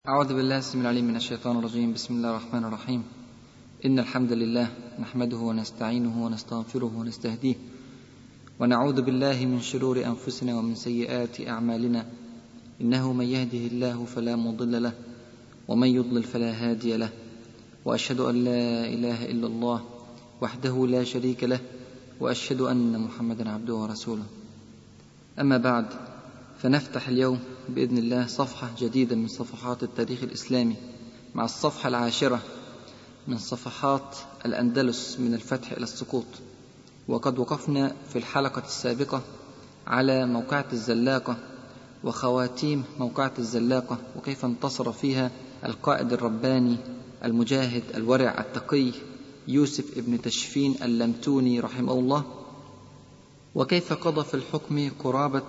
أعوذ بالله السميع العليم من الشيطان الرجيم. بسم الله الرحمن الرحيم. إن الحمد لله نحمده ونستعينه ونستغفره ونستهديه ونعوذ بالله من شرور أنفسنا ومن سيئات أعمالنا، إنه من يهده الله فلا مضل له ومن يضلل فلا هادي له، وأشهد أن لا إله إلا الله وحده لا شريك له، وأشهد أن محمدا عبده ورسوله. أما بعد، فنفتح اليوم بإذن الله صفحة جديدة من صفحات التاريخ الإسلامي، مع الصفحة 10 من صفحات الأندلس من الفتح إلى السقوط. وقد وقفنا في الحلقة السابقة على موقعة الزلاقة وخواتيم موقعة الزلاقة، وكيف انتصر فيها القائد الرباني المجاهد الورع التقي يوسف ابن تشفين اللمتوني رحمه الله، وكيف قضى في الحكم قرابة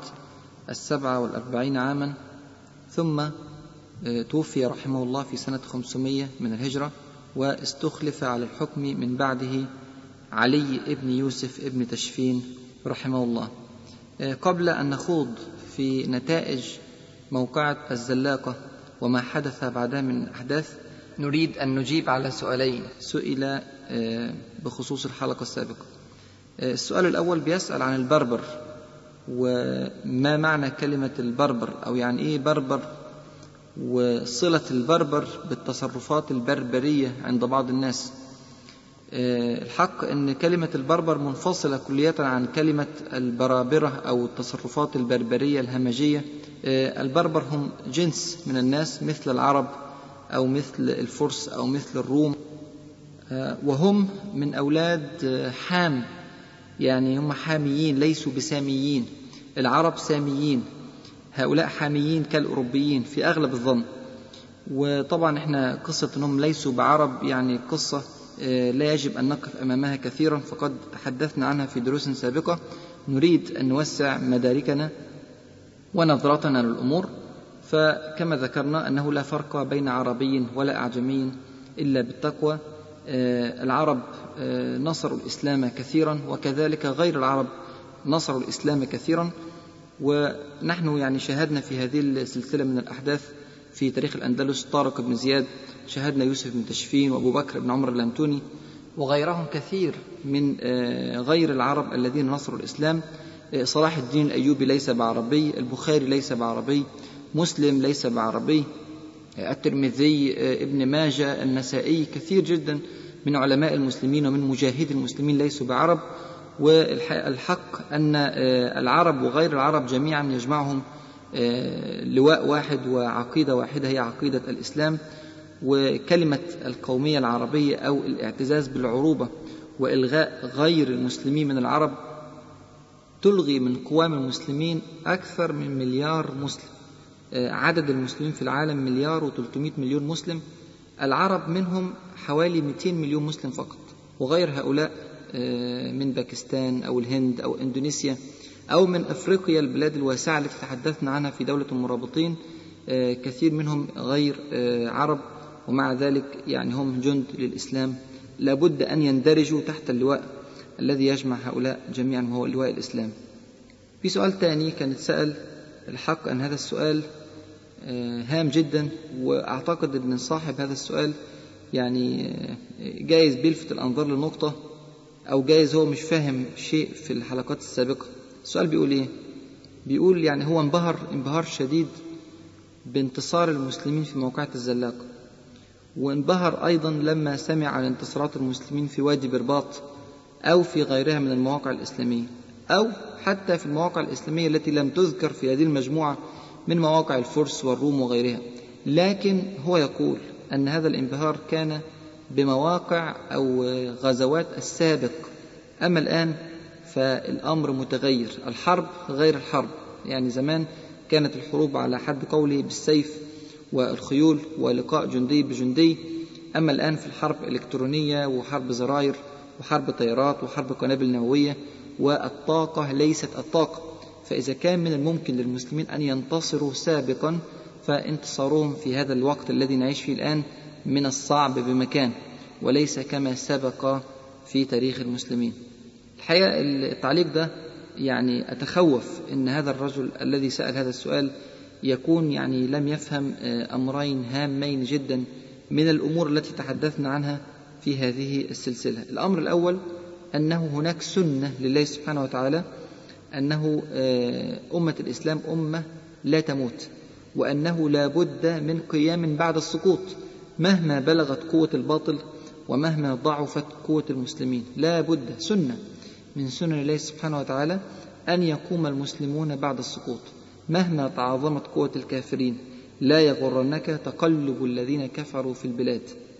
47 عاما، ثم توفي رحمه الله في سنة 500 من الهجرة، واستخلف على الحكم من بعده علي ابن يوسف ابن تشفين رحمه الله. قبل أن نخوض في نتائج موقعة الزلاقة وما حدث بعدها من أحداث، نريد أن نجيب على سؤالين سئل بخصوص الحلقة السابقة. السؤال الأول بيسأل عن البربر، وما معنى كلمة البربر، أو يعني إيه بربر، وصلة البربر بالتصرفات البربرية عند بعض الناس. الحق أن كلمة البربر منفصلة كلية عن كلمة البرابرة أو التصرفات البربرية الهمجية. البربر هم جنس من الناس مثل العرب أو مثل الفرس أو مثل الروم، وهم من أولاد حام، يعني هم حاميين ليسوا بساميين. العرب ساميين، هؤلاء حاميين كالأوروبيين في أغلب الظن. وطبعا احنا قصة أنهم ليسوا بعرب يعني قصة لا يجب أن نقف أمامها كثيرا، فقد تحدثنا عنها في دروس سابقة. نريد أن نوسع مداركنا ونظرتنا للأمور، فكما ذكرنا أنه لا فرق بين عربي ولا أعجمي إلا بالتقوى. العرب نصروا الإسلام كثيرا، وكذلك غير العرب نصروا الإسلام كثيرا. ونحن يعني شاهدنا في هذه السلسلة من الأحداث في تاريخ الأندلس طارق بن زياد، شاهدنا يوسف بن تشفين وأبو بكر بن عمر اللمتوني وغيرهم كثير من غير العرب الذين نصروا الإسلام. صلاح الدين الأيوبي ليس بعربي، البخاري ليس بعربي، مسلم ليس بعربي، الترمذي، ابن ماجه، النسائي، كثير جدا من علماء المسلمين ومن مجاهدي المسلمين ليسوا بعرب. والحق أن العرب وغير العرب جميعا يجمعهم لواء واحد وعقيدة واحدة، هي عقيدة الإسلام. وكلمة القومية العربية أو الاعتزاز بالعروبة وإلغاء غير المسلمين من العرب تلغي من قوام المسلمين أكثر من مليار مسلم. عدد المسلمين في العالم 1,300,000,000 مسلم، العرب منهم حوالي 200 مليون مسلم فقط، وغير هؤلاء من باكستان أو الهند أو إندونيسيا أو من أفريقيا البلاد الواسعة التي تحدثنا عنها في دولة المرابطين، كثير منهم غير عرب، ومع ذلك يعني هم جند للإسلام، لابد أن يندرجوا تحت اللواء الذي يجمع هؤلاء جميعا وهو لواء الإسلام. في سؤال تاني كان يتسأل، الحق أن هذا السؤال هام جدا، وأعتقد أن صاحب هذا السؤال يعني جايز بيلفت الأنظار لنقطة، أو جايز هو مش فاهم شيء في الحلقات السابقة. السؤال بيقول إيه؟ بيقول يعني هو انبهار شديد بانتصار المسلمين في موقعة الزلاقة، وانبهر أيضا لما سمع عن انتصارات المسلمين في وادي برباط أو في غيرها من المواقع الإسلامية، أو حتى في المواقع الإسلامية التي لم تذكر في هذه المجموعة من مواقع الفرس والروم وغيرها. لكن هو يقول أن هذا الانبهار كان بمواقع أو غزوات السابق، أما الآن فالأمر متغير، الحرب غير الحرب. يعني زمان كانت الحروب على حد قوله بالسيف والخيول ولقاء جندي بجندي، أما الآن في الحرب إلكترونية وحرب زراير وحرب طيارات وحرب قنابل نووية، والطاقة ليست الطاقة. فإذا كان من الممكن للمسلمين أن ينتصروا سابقا، فانتصارهم في هذا الوقت الذي نعيش فيه الآن من الصعب بمكان، وليس كما سبق في تاريخ المسلمين. الحقيقة التعليق ده يعني أتخوف أن هذا الرجل الذي سأل هذا السؤال يكون يعني لم يفهم أمرين هامين جدا من الأمور التي تحدثنا عنها في هذه السلسلة. الأمر الأول أنه هناك سنة لله سبحانه وتعالى، أنه أمة الإسلام أمة لا تموت، وأنه لا بد من قيام بعد السقوط مهما بلغت قوة الباطل ومهما ضعفت قوة المسلمين. لا بد، سنة من سنن الله سبحانه وتعالى أن يقوم المسلمون بعد السقوط مهما تعظمت قوة الكافرين. لا يغرنك تقلب الذين كفروا في البلاد.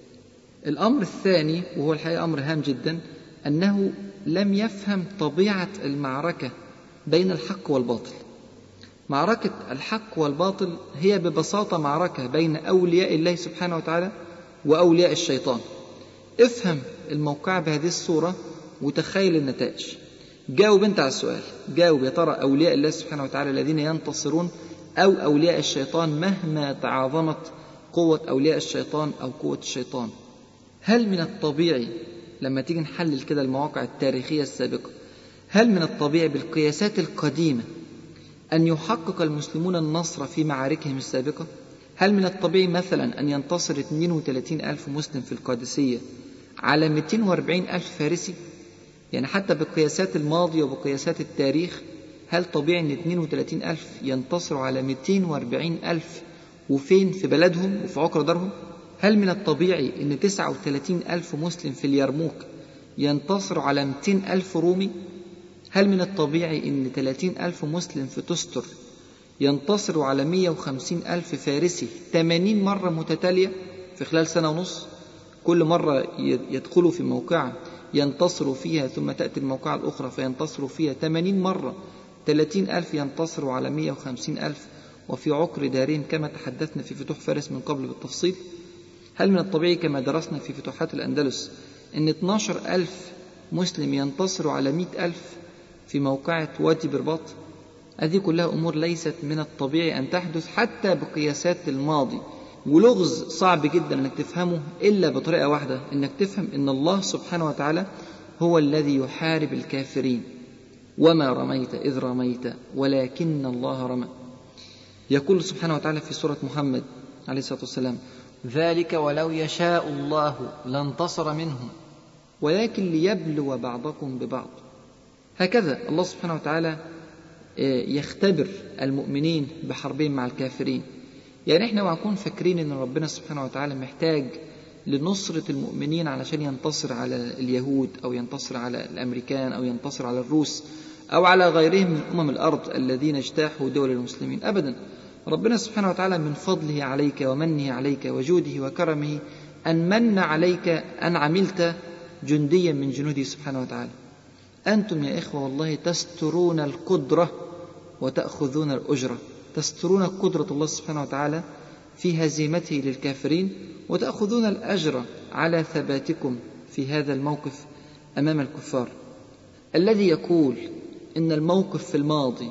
الأمر الثاني، وهو الحقيقة أمر هام جدا، أنه لم يفهم طبيعة المعركة بين الحق والباطل. معركة الحق والباطل هي ببساطة معركة بين أولياء الله سبحانه وتعالى وأولياء الشيطان. افهم الموقع بهذه الصورة وتخيل النتائج. جاوب أنت على السؤال، جاوب يا ترى أولياء الله سبحانه وتعالى الذين ينتصرون أو أولياء الشيطان مهما تعاظمت قوة أولياء الشيطان أو قوة الشيطان؟ هل من الطبيعي لما تيجي نحلل كده المواقع التاريخية السابقة، هل من الطبيعي بالقياسات القديمة أن يحقق المسلمون النصر في معاركهم السابقة؟ هل من الطبيعي مثلا أن ينتصر 32,000 مسلم في القادسية على 240,000 فارسي؟ يعني حتى بالقياسات الماضية وبقياسات التاريخ، هل طبيعي أن 32,000 ينتصروا على 240,000 وفين؟ في بلدهم وفي عقر دارهم؟ هل من الطبيعي أن 39,000 مسلم في اليرموك ينتصروا على 200,000 رومي؟ هل من الطبيعي أن 30,000 مسلم في تستر ينتصروا على 150,000 فارسي 80 مرة متتالية في خلال سنة ونص؟ كل مرة يدخلوا في موقع ينتصروا فيها ثم تأتي الموقع الأخرى فينتصروا فيها 80 مرة. 30,000 ينتصروا على 150,000 وفي عقر دارهم كما تحدثنا في فتوح فارس من قبل بالتفصيل. هل من الطبيعي كما درسنا في فتوحات الأندلس أن 12,000 مسلم ينتصروا على 100,000 في موقعة وادي برباط؟ هذه كلها أمور ليست من الطبيعي أن تحدث حتى بقياسات الماضي، ولغز صعب جدا أنك تفهمه إلا بطريقة واحدة، أنك تفهم أن الله سبحانه وتعالى هو الذي يحارب الكافرين. وما رميت إذ رميت ولكن الله رمى. يقول سبحانه وتعالى في سورة محمد عليه الصلاة والسلام: ذلك ولو يشاء الله لانتصر منهم ولكن ليبلو بعضكم ببعض. هكذا الله سبحانه وتعالى يختبر المؤمنين بحربهم مع الكافرين. يعني احنا وعكون فاكرين ان ربنا سبحانه وتعالى محتاج لنصرة المؤمنين علشان ينتصر على اليهود أو ينتصر على الأمريكان أو ينتصر على الروس أو على غيرهم من أمم الأرض الذين اجتاحوا دول المسلمين. أبدا، ربنا سبحانه وتعالى من فضله عليك ومنه عليك وجوده وكرمه أن من عليك أن عملت جنديا من جنوده سبحانه وتعالى. أنتم يا إخوة والله تسترون القدرة وتأخذون الأجرة، تسترون قدرة الله سبحانه وتعالى في هزيمته للكافرين وتأخذون الأجر على ثباتكم في هذا الموقف أمام الكفار. الذي يقول إن الموقف في الماضي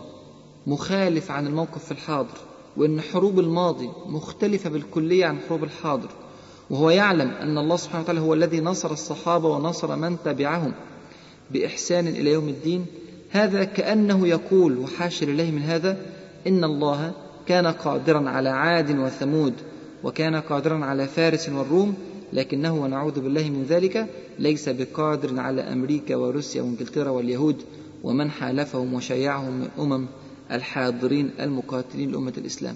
مخالف عن الموقف في الحاضر، وإن حروب الماضي مختلفة بالكلية عن حروب الحاضر، وهو يعلم أن الله سبحانه وتعالى هو الذي نصر الصحابة ونصر من تبعهم بإحسان إلى يوم الدين، هذا كأنه يقول وحاشا لله من هذا إن الله كان قادرا على عاد وثمود وكان قادرا على فارس والروم، لكنه ونعوذ بالله من ذلك ليس بقادر على أمريكا وروسيا وإنجلترا واليهود ومن حالفهم وشيعهم من أمم الحاضرين المقاتلين لأمة الإسلام.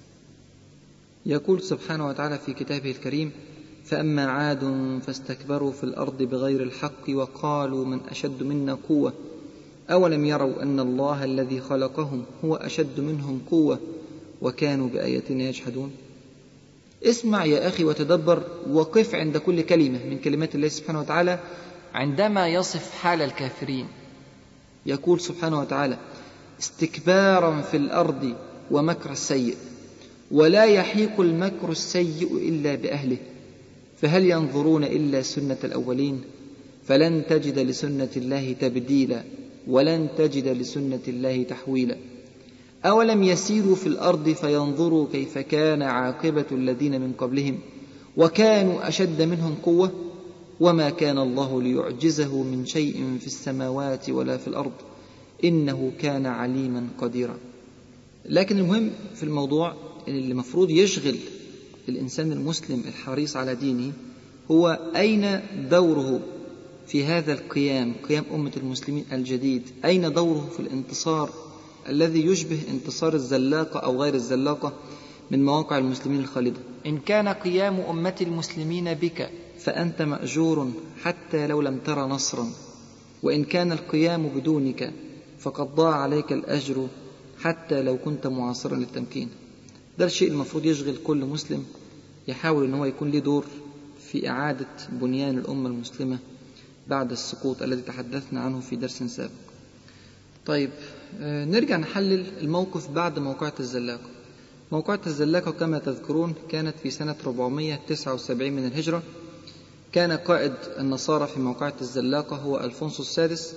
يقول سبحانه وتعالى في كتابه الكريم: فأما عاد فاستكبروا في الأرض بغير الحق وقالوا من أشد منا قوة أولم يروا أن الله الذي خلقهم هو أشد منهم قوة وكانوا بآياتنا يجحدون. اسمع يا أخي وتدبر وقف عند كل كلمة من كلمات الله سبحانه وتعالى عندما يصف حال الكافرين. يقول سبحانه وتعالى: استكبارا في الأرض ومكر السيء ولا يحيق المكر السيء إلا بأهله فهل ينظرون إلا سنة الأولين فلن تجد لسنة الله تبديلا ولن تجد لسنة الله تحويلا أولم يسيروا في الأرض فينظروا كيف كان عاقبة الذين من قبلهم وكانوا أشد منهم قوة وما كان الله ليعجزه من شيء في السماوات ولا في الأرض إنه كان عليما قديرا. لكن المهم في الموضوع اللي المفروض يشغل الإنسان المسلم الحريص على دينه هو أين دوره في هذا القيام، قيام أمة المسلمين الجديد؟ أين دوره في الانتصار الذي يشبه انتصار الزلاقة أو غير الزلاقة من مواقع المسلمين الخالدة؟ إن كان قيام أمة المسلمين بك فأنت مأجور حتى لو لم تر نصرا، وإن كان القيام بدونك فقد ضاع عليك الأجر حتى لو كنت معاصرا للتمكين. ده الشيء المفروض يشغل كل مسلم يحاول أن هو يكون له دور في إعادة بنيان الأمة المسلمة بعد السقوط الذي تحدثنا عنه في درس سابق. طيب، نرجع نحلل الموقف بعد موقعة الزلاقة. موقعة الزلاقة كما تذكرون كانت في سنة 479 من الهجرة. كان قائد النصارى في موقعة الزلاقة هو ألفونسو السادس.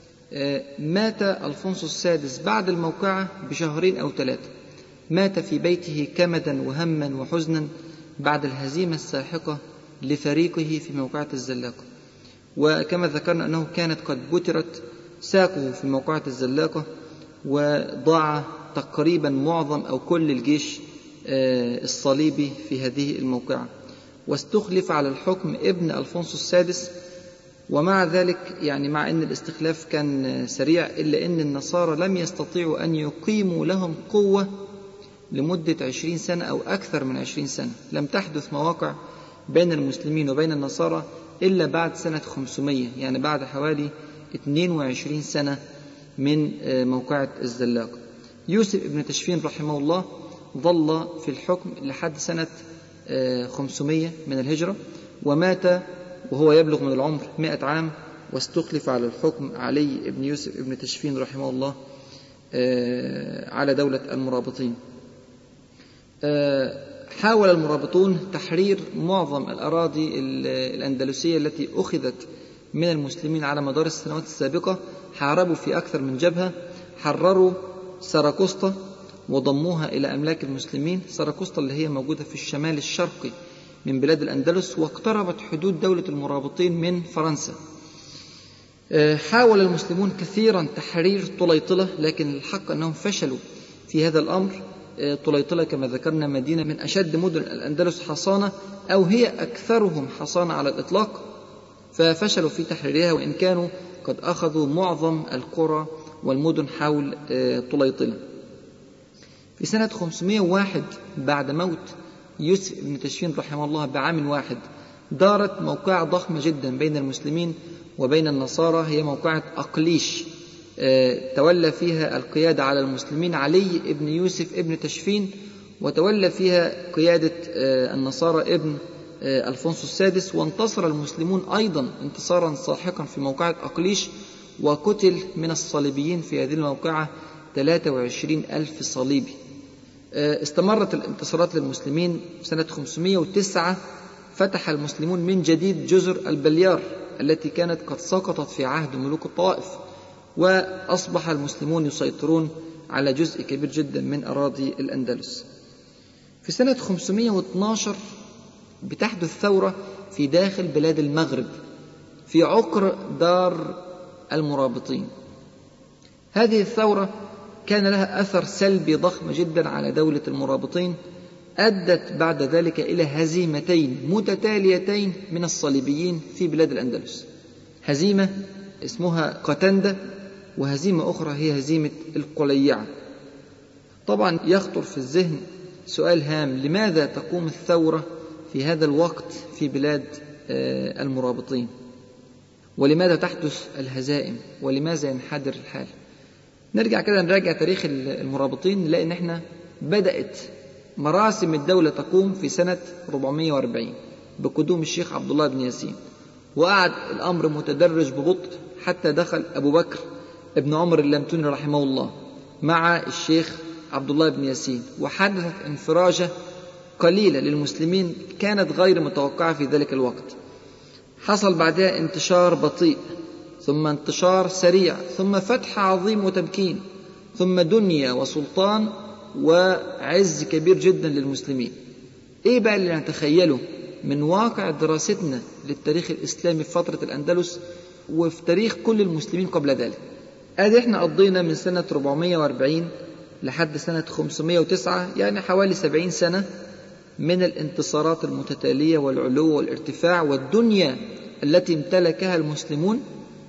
مات ألفونسو السادس بعد الموقعة بشهرين أو 3. مات في بيته كمدا وهما وحزنا بعد الهزيمة الساحقة لفريقه في موقعة الزلاقة. وكما ذكرنا أنه كانت قد بترت ساقه في موقعة الزلاقة، وضاع تقريبا معظم أو كل الجيش الصليبي في هذه الموقعة، واستخلف على الحكم ابن ألفونسو السادس. ومع ذلك يعني مع أن الاستخلاف كان سريع إلا أن النصارى لم يستطيعوا أن يقيموا لهم قوة لمدة 20 سنة أو أكثر من 20 سنة. لم تحدث مواقع بين المسلمين وبين النصارى إلا بعد سنة 500، يعني بعد حوالي 22 سنة من موقعة الزلاقة. يوسف ابن تشفين رحمه الله ظل في الحكم لحد سنة 500 من الهجرة، ومات وهو يبلغ من العمر 100 عام، واستخلف على الحكم علي ابن يوسف ابن تشفين رحمه الله على دولة المرابطين. حاول المرابطون تحرير معظم الأراضي الأندلسية التي أخذت من المسلمين على مدار السنوات السابقة. حاربوا في أكثر من جبهة، حرروا سراكوستا وضموها إلى أملاك المسلمين. سراكوستا اللي هي موجودة في الشمال الشرقي من بلاد الأندلس، واقتربت حدود دولة المرابطين من فرنسا. حاول المسلمون كثيرا تحرير طليطلة، لكن الحق أنهم فشلوا في هذا الأمر. طليطلة كما ذكرنا مدينة من أشد مدن الأندلس حصانة، أو هي أكثرهم حصانة على الإطلاق، ففشلوا في تحريرها، وإن كانوا قد أخذوا معظم القرى والمدن حول طليطلة. في سنة 501 بعد موت يوسف بن تشفين رحمه الله بعام واحد دارت موقعة ضخمة جدا بين المسلمين وبين النصارى، هي موقعة أقليش. تولى فيها القيادة على المسلمين علي ابن يوسف ابن تشفين، وتولى فيها قيادة النصارى ابن ألفونسو السادس. وانتصر المسلمون أيضا انتصارا ساحقا في موقعة أقليش، وقتل من الصليبيين في هذه الموقعة 23,000 صليبي. استمرت الانتصارات للمسلمين. سنة 509 فتح المسلمون من جديد جزر البليار التي كانت قد سقطت في عهد ملوك الطوائف، وأصبح المسلمون يسيطرون على جزء كبير جدا من أراضي الأندلس. في سنة 512 بتحدث ثورة في داخل بلاد المغرب في عقر دار المرابطين. هذه الثورة كان لها أثر سلبي ضخم جدا على دولة المرابطين، أدت بعد ذلك إلى هزيمتين متتاليتين من الصليبيين في بلاد الأندلس. هزيمة اسمها قتندة، وهزيمة أخرى هي هزيمة القليعة. طبعا يخطر في الذهن سؤال هام: لماذا تقوم الثورة في هذا الوقت في بلاد المرابطين؟ ولماذا تحدث الهزائم؟ ولماذا ينحدر الحال؟ نرجع كده نراجع تاريخ المرابطين، نلاقي ان احنا بدأت مراسم الدولة تقوم في سنة 440 بقدوم الشيخ عبد الله بن ياسين، وقعد الأمر متدرج ببطء حتى دخل أبو بكر ابن عمر اللمتوني رحمه الله مع الشيخ عبد الله بن ياسين، وحدثت انفراجة قليلة للمسلمين كانت غير متوقعة في ذلك الوقت. حصل بعدها انتشار بطيء، ثم انتشار سريع، ثم فتح عظيم وتمكين، ثم دنيا وسلطان وعز كبير جدا للمسلمين. ايه بقى اللي نتخيله من واقع دراستنا للتاريخ الإسلامي في فترة الأندلس وفي تاريخ كل المسلمين قبل ذلك؟ ادي احنا قضينا من سنة 440 لحد سنة 509، يعني حوالي 70 سنة من الانتصارات المتتالية والعلو والارتفاع والدنيا التي امتلكها المسلمون،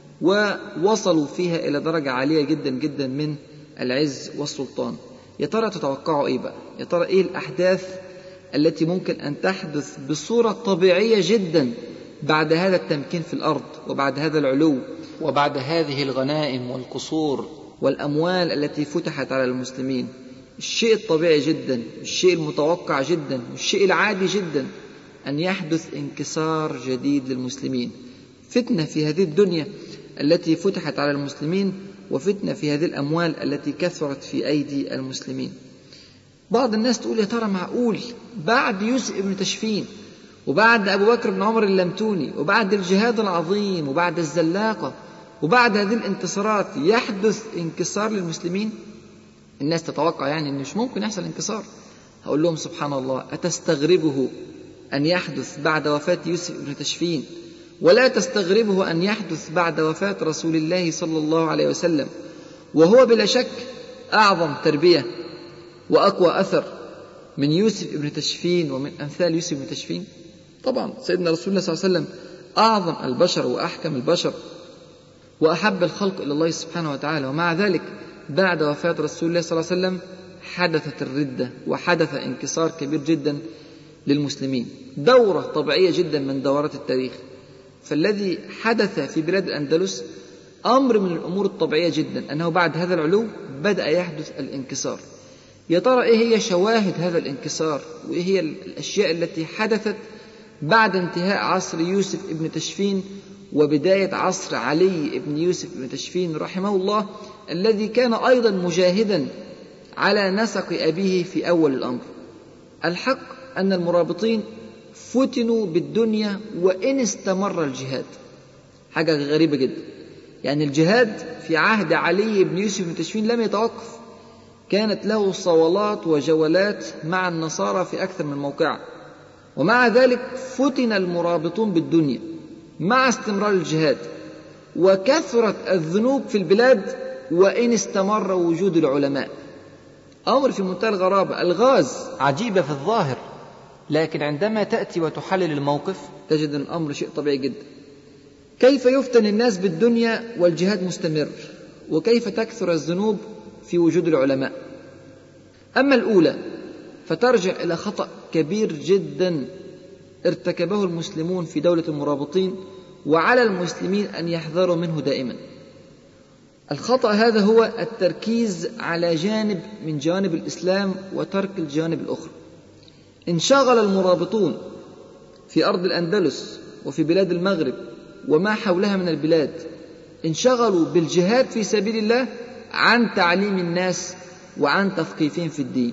ووصلوا فيها إلى درجة عالية جدا جدا من العز والسلطان. يا ترى تتوقعوا إيه بقى؟ يا ترى إيه الأحداث التي ممكن أن تحدث بصورة طبيعية جدا بعد هذا التمكين في الأرض، وبعد هذا العلو، وبعد هذه الغنائم والقصور والأموال التي فتحت على المسلمين؟ الشيء الطبيعي جدا، الشيء المتوقع جدا، الشيء العادي جدا أن يحدث انكسار جديد للمسلمين، فتنة في هذه الدنيا التي فتحت على المسلمين، وفتنة في هذه الأموال التي كثرت في أيدي المسلمين. بعض الناس تقول يا ترى معقول بعد يوسف ابن تشفين وبعد أبو بكر بن عمر اللمتوني وبعد الجهاد العظيم وبعد الزلاقة وبعد هذه الانتصارات يحدث انكسار للمسلمين؟ الناس تتوقع يعني أن مش ممكن يحصل انكسار. هقول لهم سبحان الله، أتستغربه أن يحدث بعد وفاة يوسف ابن تشفين، ولا تستغربه أن يحدث بعد وفاة رسول الله صلى الله عليه وسلم، وهو بلا شك أعظم تربية وأقوى أثر من يوسف ابن تشفين ومن أمثال يوسف ابن تشفين؟ طبعا سيدنا رسول الله صلى الله عليه وسلم أعظم البشر وأحكم البشر وأحب الخلق إلى الله سبحانه وتعالى، ومع ذلك بعد وفاة رسول الله صلى الله عليه وسلم حدثت الردة وحدث انكسار كبير جدا للمسلمين، دورة طبيعية جدا من دورات التاريخ. فالذي حدث في بلاد الأندلس أمر من الأمور الطبيعية جدا، أنه بعد هذا العلو بدأ يحدث الانكسار. يا ترى إيه هي شواهد هذا الانكسار، وإيه هي الأشياء التي حدثت بعد انتهاء عصر يوسف ابن تشفين وبداية عصر علي ابن يوسف ابن تشفين رحمه الله، الذي كان أيضا مجاهدا على نسق أبيه في أول الأمر؟ الحق أن المرابطين فتنوا بالدنيا وإن استمر الجهاد. حاجة غريبة جدا، يعني الجهاد في عهد علي بن يوسف بن تشفين لم يتوقف، كانت له صولات وجولات مع النصارى في أكثر من موقع، ومع ذلك فتن المرابطون بالدنيا مع استمرار الجهاد، وكثرت الذنوب في البلاد وإن استمر وجود العلماء. أمر في منتهى الغرابة، الغاز عجيبة في الظاهر، لكن عندما تأتي وتحلل الموقف تجد الأمر شيء طبيعي جدا. كيف يفتن الناس بالدنيا والجهاد مستمر، وكيف تكثر الذنوب في وجود العلماء؟ أما الأولى فترجع إلى خطأ كبير جدا ارتكبه المسلمون في دولة المرابطين، وعلى المسلمين أن يحذروا منه دائما. الخطأ هذا هو التركيز على جانب من جوانب الإسلام وترك الجوانب الأخرى. انشغل المرابطون في أرض الأندلس وفي بلاد المغرب وما حولها من البلاد، انشغلوا بالجهاد في سبيل الله عن تعليم الناس وعن تثقيفهم في الدين.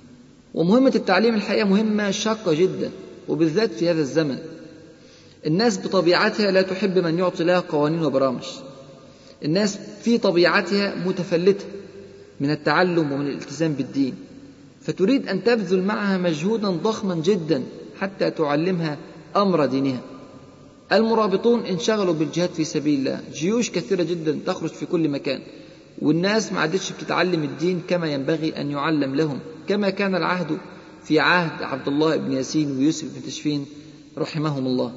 ومهمة التعليم الحقيقة مهمة شاقة جدا، وبالذات في هذا الزمن. الناس بطبيعتها لا تحب من يعطي لها قوانين وبرامج، الناس في طبيعتها متفلتة من التعلم ومن الالتزام بالدين، فتريد أن تبذل معها مجهودا ضخما جدا حتى تعلمها أمر دينها. المرابطون انشغلوا بالجهاد في سبيل الله، جيوش كثيرة جدا تخرج في كل مكان، والناس ما عادتش بتتعلم الدين كما ينبغي أن يعلم لهم، كما كان العهد في عهد عبد الله بن ياسين ويوسف بن تشفين رحمهم الله.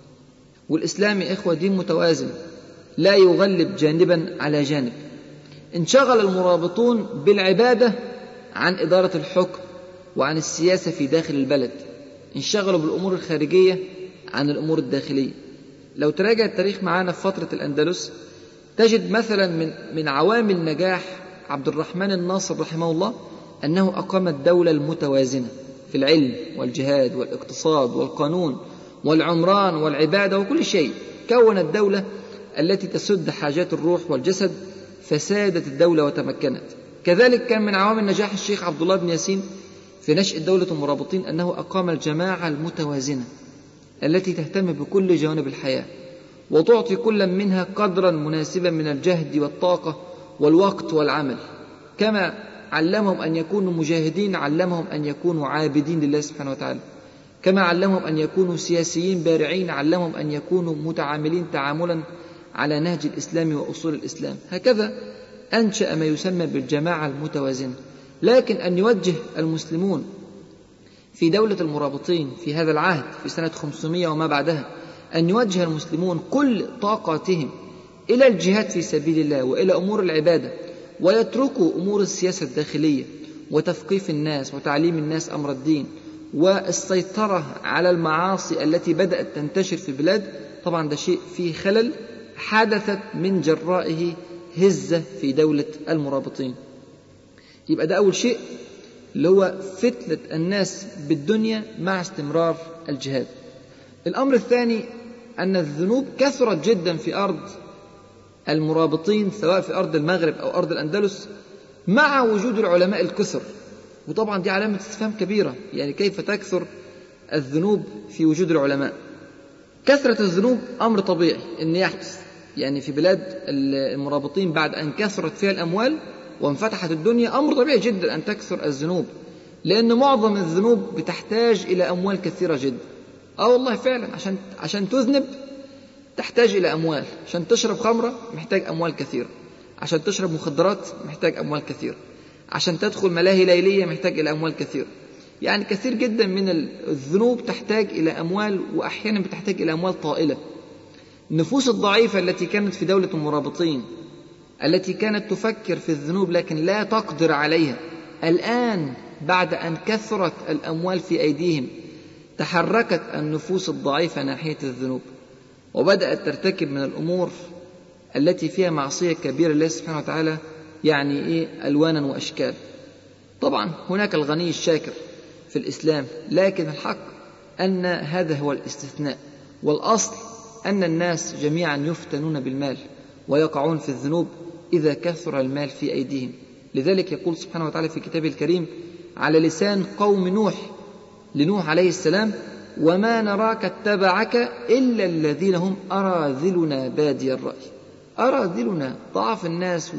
والإسلام يا إخوة دين متوازن لا يغلب جانبا على جانب. انشغل المرابطون بالعبادة عن إدارة الحكم وعن السياسة في داخل البلد، انشغلوا بالأمور الخارجية عن الأمور الداخلية. لو تراجع التاريخ معنا في فترة الأندلس تجد مثلا من عوامل نجاح عبد الرحمن الناصر رحمه الله أنه أقام الدولة المتوازنة في العلم والجهاد والاقتصاد والقانون والعمران والعبادة وكل شيء. كون الدولة التي تسد حاجات الروح والجسد، فسادت الدولة وتمكنت. كذلك كان من عوامل نجاح الشيخ عبد الله بن ياسين في نشأ دولة المرابطين أنه أقام الجماعة المتوازنة التي تهتم بكل جوانب الحياة وتعطي كل منها قدرا مناسبا من الجهد والطاقة والوقت والعمل. كما علمهم أن يكونوا مجاهدين علمهم أن يكونوا عابدين لله سبحانه وتعالى، كما علمهم أن يكونوا سياسيين بارعين علمهم أن يكونوا متعاملين تعاملا على نهج الإسلام وأصول الإسلام. هكذا أنشأ ما يسمى بالجماعة المتوازنة. لكن أن يوجه المسلمون في دولة المرابطين في هذا العهد في سنة 500 وما بعدها، أن يوجه المسلمون كل طاقاتهم إلى الجهاد في سبيل الله وإلى أمور العبادة، ويتركوا أمور السياسة الداخلية وتثقيف الناس وتعليم الناس أمر الدين والسيطرة على المعاصي التي بدأت تنتشر في البلاد، طبعا ده شيء فيه خلل حدثت من جرائه هزة في دولة المرابطين. يبقى ده أول شيء اللي هو فتنة الناس بالدنيا مع استمرار الجهاد. الأمر الثاني أن الذنوب كثرت جدا في أرض المرابطين سواء في أرض المغرب أو أرض الأندلس مع وجود العلماء الكثر، وطبعا دي علامة استفهام كبيرة، يعني كيف تكثر الذنوب في وجود العلماء؟ كثرة الذنوب أمر طبيعي أن يحدث، يعني في بلاد المرابطين بعد أن كثرت فيها الأموال وانفتحت الدنيا أمر طبيعي جدا أن تكثر الذنوب، لأن معظم الذنوب بتحتاج إلى أموال كثيرة جدا. والله فعلا عشان تذنب تحتاج إلى أموال، عشان تشرب خمرة محتاج أموال كثيرة، عشان تشرب مخدرات محتاج أموال كثيرة، عشان تدخل ملاهي ليلية محتاج إلى أموال كثيرة. يعني كثير جدا من الذنوب تحتاج إلى أموال، وأحيانا بتحتاج إلى أموال طائلة. النفوس الضعيفة التي كانت في دولة المرابطين التي كانت تفكر في الذنوب لكن لا تقدر عليها، الآن بعد أن كثرت الأموال في أيديهم تحركت النفوس الضعيفة ناحية الذنوب وبدأت ترتكب من الأمور التي فيها معصية كبيرة لله سبحانه وتعالى، يعني ألوانا وأشكال. طبعا هناك الغني الشاكر في الإسلام، لكن الحق أن هذا هو الاستثناء، والأصل أن الناس جميعا يفتنون بالمال ويقعون في الذنوب إذا كثر المال في أيديهم. لذلك يقول سبحانه وتعالى في كتابه الكريم على لسان قوم نوح لنوح عليه السلام: وما نراك اتبعك إلا الذين هم أراذلنا بادي الرأي. أراذلنا ضعف الناس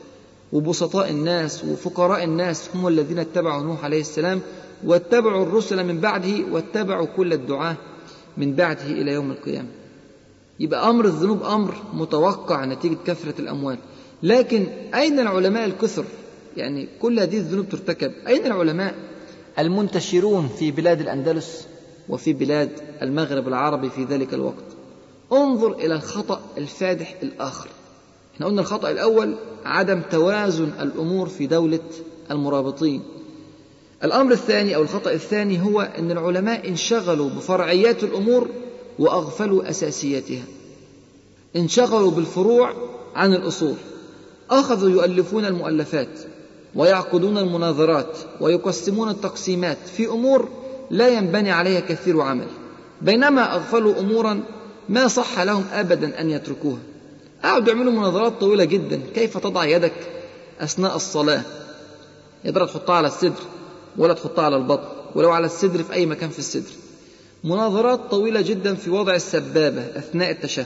وبسطاء الناس وفقراء الناس هم الذين اتبعوا نوح عليه السلام واتبعوا الرسل من بعده واتبعوا كل الدعاة من بعده إلى يوم القيامة. يبقى أمر الذنوب أمر متوقع نتيجة كثرة الأموال، لكن أين العلماء الكثر؟ يعني كل هذه الذنوب ترتكب، أين العلماء المنتشرون في بلاد الأندلس وفي بلاد المغرب العربي في ذلك الوقت؟ انظر إلى الخطأ الفادح الآخر. احنا قلنا الخطأ الأول عدم توازن الأمور في دولة المرابطين. الأمر الثاني أو الخطأ الثاني هو أن العلماء انشغلوا بفرعيات الأمور وأغفلوا أساسياتها، انشغلوا بالفروع عن الأصول، أخذوا يؤلفون المؤلفات ويعقدون المناظرات ويقسمون التقسيمات في أمور لا ينبني عليها كثير عمل، بينما أغفلوا أمورا ما صح لهم أبدا أن يتركوها. قعدوا يعملوا مناظرات طويلة جدا: كيف تضع يدك أثناء الصلاة؟ يقدر تحطها على الصدر ولا تحطها على البطن، ولو على الصدر في أي مكان في الصدر. مناظرات طويلة جدا في وضع السبابة أثناء التشهد،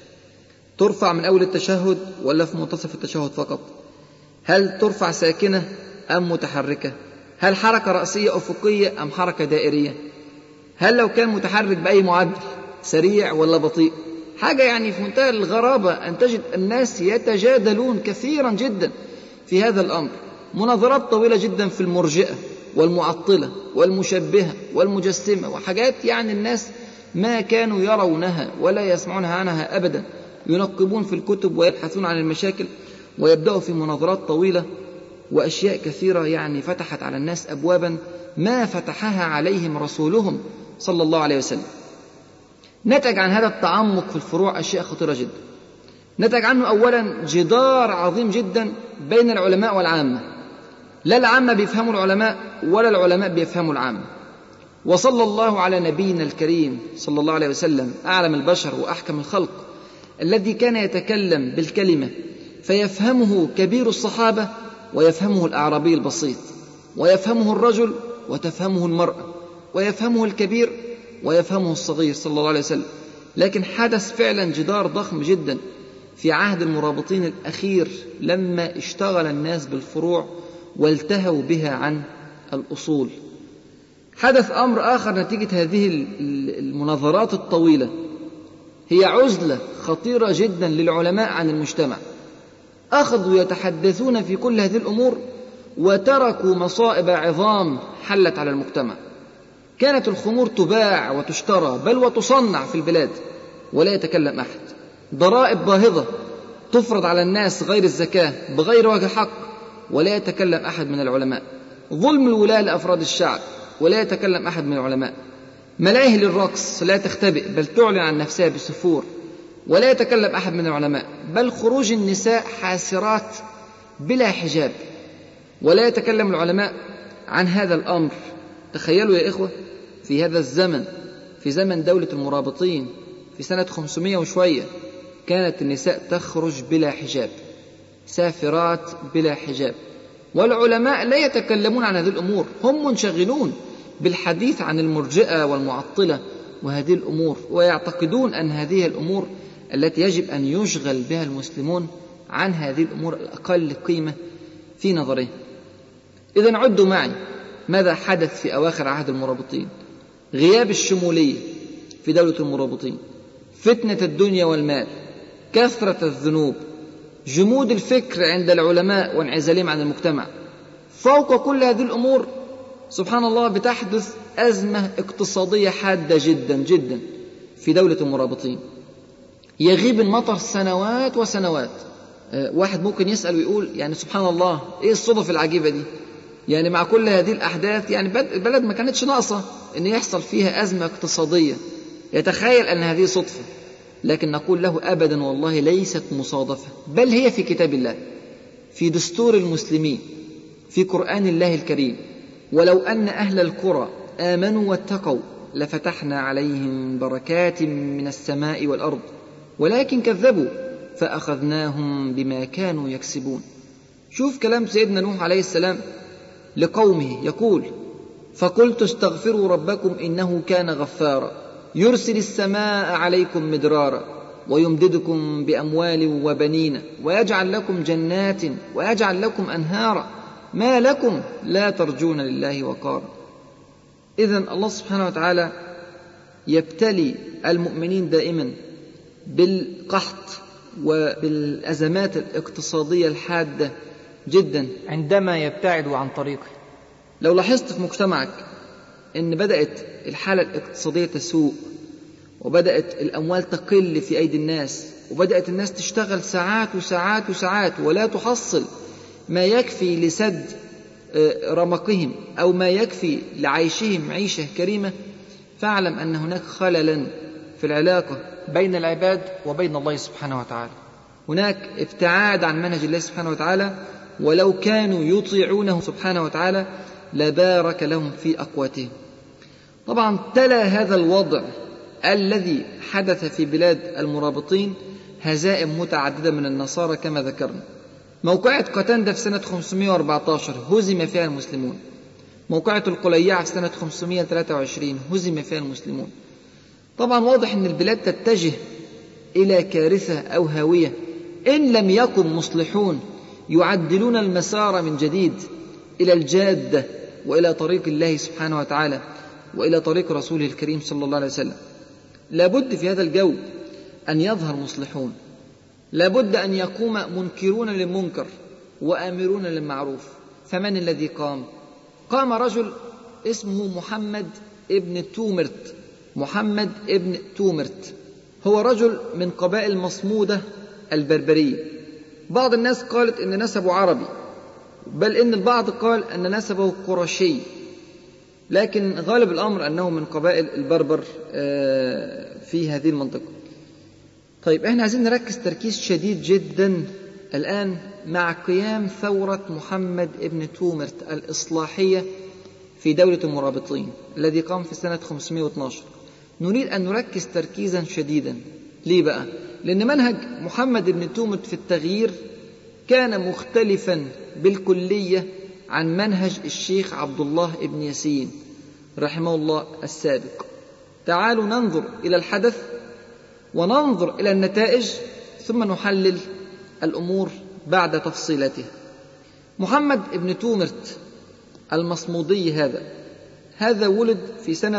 ترفع من أول التشهد ولا في منتصف التشهد فقط؟ هل ترفع ساكنة أم متحركة؟ هل حركة رأسية أفقية أم حركة دائرية؟ هل لو كان متحرك بأي معدل سريع ولا بطيء؟ حاجة يعني في منتهى الغرابة أن تجد الناس يتجادلون كثيرا جدا في هذا الأمر. مناظرات طويلة جدا في المرجئة والمعطلة والمشبهة والمجسمة، وحاجات يعني الناس ما كانوا يرونها ولا يسمعونها عنها أبدا، ينقبون في الكتب ويبحثون عن المشاكل ويبدأوا في مناظرات طويلة وأشياء كثيرة، يعني فتحت على الناس أبوابا ما فتحها عليهم رسولهم صلى الله عليه وسلم. نتج عن هذا التعمق في الفروع أشياء خطيرة جدا. نتج عنه أولا جدار عظيم جدا بين العلماء والعامة، لا العامة بيفهموا العلماء ولا العلماء بيفهموا العامة. وصلى الله على نبينا الكريم صلى الله عليه وسلم أعلم البشر وأحكم الخلق، الذي كان يتكلم بالكلمة فيفهمه كبير الصحابة ويفهمه الأعرابي البسيط، ويفهمه الرجل وتفهمه المرأة، ويفهمه الكبير ويفهمه الصغير صلى الله عليه وسلم. لكن حدث فعلا جدار ضخم جدا في عهد المرابطين الأخير لما اشتغل الناس بالفروع والتهوا بها عن الأصول. حدث أمر آخر نتيجة هذه المناظرات الطويلة، هي عزلة خطيرة جدا للعلماء عن المجتمع. أخذوا يتحدثون في كل هذه الأمور وتركوا مصائب عظام حلت على المجتمع. كانت الخمور تباع وتشترى بل وتصنع في البلاد ولا يتكلم أحد. ضرائب باهظة تفرض على الناس غير الزكاة بغير وجه حق ولا يتكلم أحد من العلماء. ظلم الولاة لأفراد الشعب ولا يتكلم أحد من العلماء. ملاهي للرقص لا تختبئ بل تعلن عن نفسها بسفور ولا يتكلم أحد من العلماء. بل خروج النساء حاسرات بلا حجاب ولا يتكلم العلماء عن هذا الأمر. تخيلوا يا إخوة، في هذا الزمن، في زمن دولة المرابطين في سنة 500 وشوية، كانت النساء تخرج بلا حجاب، سافرات بلا حجاب، والعلماء لا يتكلمون عن هذه الأمور. هم منشغلون بالحديث عن المرجئة والمعطلة وهذه الأمور، ويعتقدون أن هذه الأمور التي يجب أن يشغل بها المسلمون عن هذه الأمور الأقل قيمة في نظرهم. إذن عدوا معي ماذا حدث في أواخر عهد المرابطين: غياب الشمولية في دولة المرابطين، فتنة الدنيا والمال، كثرة الذنوب، جمود الفكر عند العلماء وانعزالهم عن المجتمع. فوق كل هذه الأمور سبحان الله بتحدث أزمة اقتصادية حادة جدا جدا في دولة المرابطين. يغيب المطر سنوات وسنوات. واحد ممكن يسأل ويقول يعني سبحان الله إيه الصدف العجيبة دي؟ يعني مع كل هذه الأحداث يعني البلد ما كانتش ناقصة أن يحصل فيها أزمة اقتصادية، يتخيل أن هذه صدفة. لكن نقول له أبدا والله ليست مصادفة، بل هي في كتاب الله، في دستور المسلمين، في قرآن الله الكريم. ولو أن أهل القرى آمنوا واتقوا لفتحنا عليهم بركات من السماء والأرض ولكن كذبوا فأخذناهم بما كانوا يكسبون. شوف كلام سيدنا نوح عليه السلام لقومه، يقول: فقلت استغفروا ربكم إنه كان غفارا يرسل السماء عليكم مدرارا ويمددكم بأموال وبنين ويجعل لكم جنات ويجعل لكم أنهارا ما لكم لا ترجون لله وقارا. إذن الله سبحانه وتعالى يبتلي المؤمنين دائما بالقحط وبالأزمات الاقتصادية الحادة جدا عندما يبتعدوا عن طريقه. لو لاحظت في مجتمعك أن بدأت الحالة الاقتصادية تسوء وبدأت الأموال تقل في أيدي الناس وبدأت الناس تشتغل ساعات وساعات وساعات ولا تحصل ما يكفي لسد رمقهم أو ما يكفي لعيشهم عيشة كريمة، فاعلم أن هناك خللا في العلاقة بين العباد وبين الله سبحانه وتعالى. هناك ابتعاد عن منهج الله سبحانه وتعالى، ولو كانوا يطيعونه سبحانه وتعالى لبارك لهم في أقواتهم. طبعا تلا هذا الوضع الذي حدث في بلاد المرابطين هزائم متعددة من النصارى كما ذكرنا. موقعة قتندة في سنة 514 هزم فيها المسلمون. موقعة القليعة في سنة 523 هزم فيها المسلمون. طبعا واضح أن البلاد تتجه إلى كارثة أو هاوية إن لم يكن مصلحون يعدلون المسار من جديد إلى الجادة وإلى طريق الله سبحانه وتعالى وإلى طريق رسوله الكريم صلى الله عليه وسلم. لابد في هذا الجو أن يظهر مصلحون، لابد أن يقوم منكرون للمنكر وآمرون للمعروف. فمن الذي قام؟ قام رجل اسمه محمد ابن تومرت. محمد ابن تومرت هو رجل من قبائل مصمودة البربرية. بعض الناس قالت إن نسبه عربي، بل إن البعض قال أن نسبه قرشي، لكن غالب الأمر أنه من قبائل البربر في هذه المنطقة. طيب احنا عايزين نركز تركيز شديد جدا الآن مع قيام ثورة محمد ابن تومرت الإصلاحية في دولة المرابطين الذي قام في سنة 512. نريد أن نركز تركيزا شديدا. ليه بقى؟ لأن منهج محمد ابن تومرت في التغيير كان مختلفا بالكلية عن منهج الشيخ عبد الله ابن ياسين رحمه الله السابق. تعالوا ننظر إلى الحدث وننظر إلى النتائج ثم نحلل الأمور بعد تفصيلته. محمد ابن تومرت المصمودي هذا ولد في سنة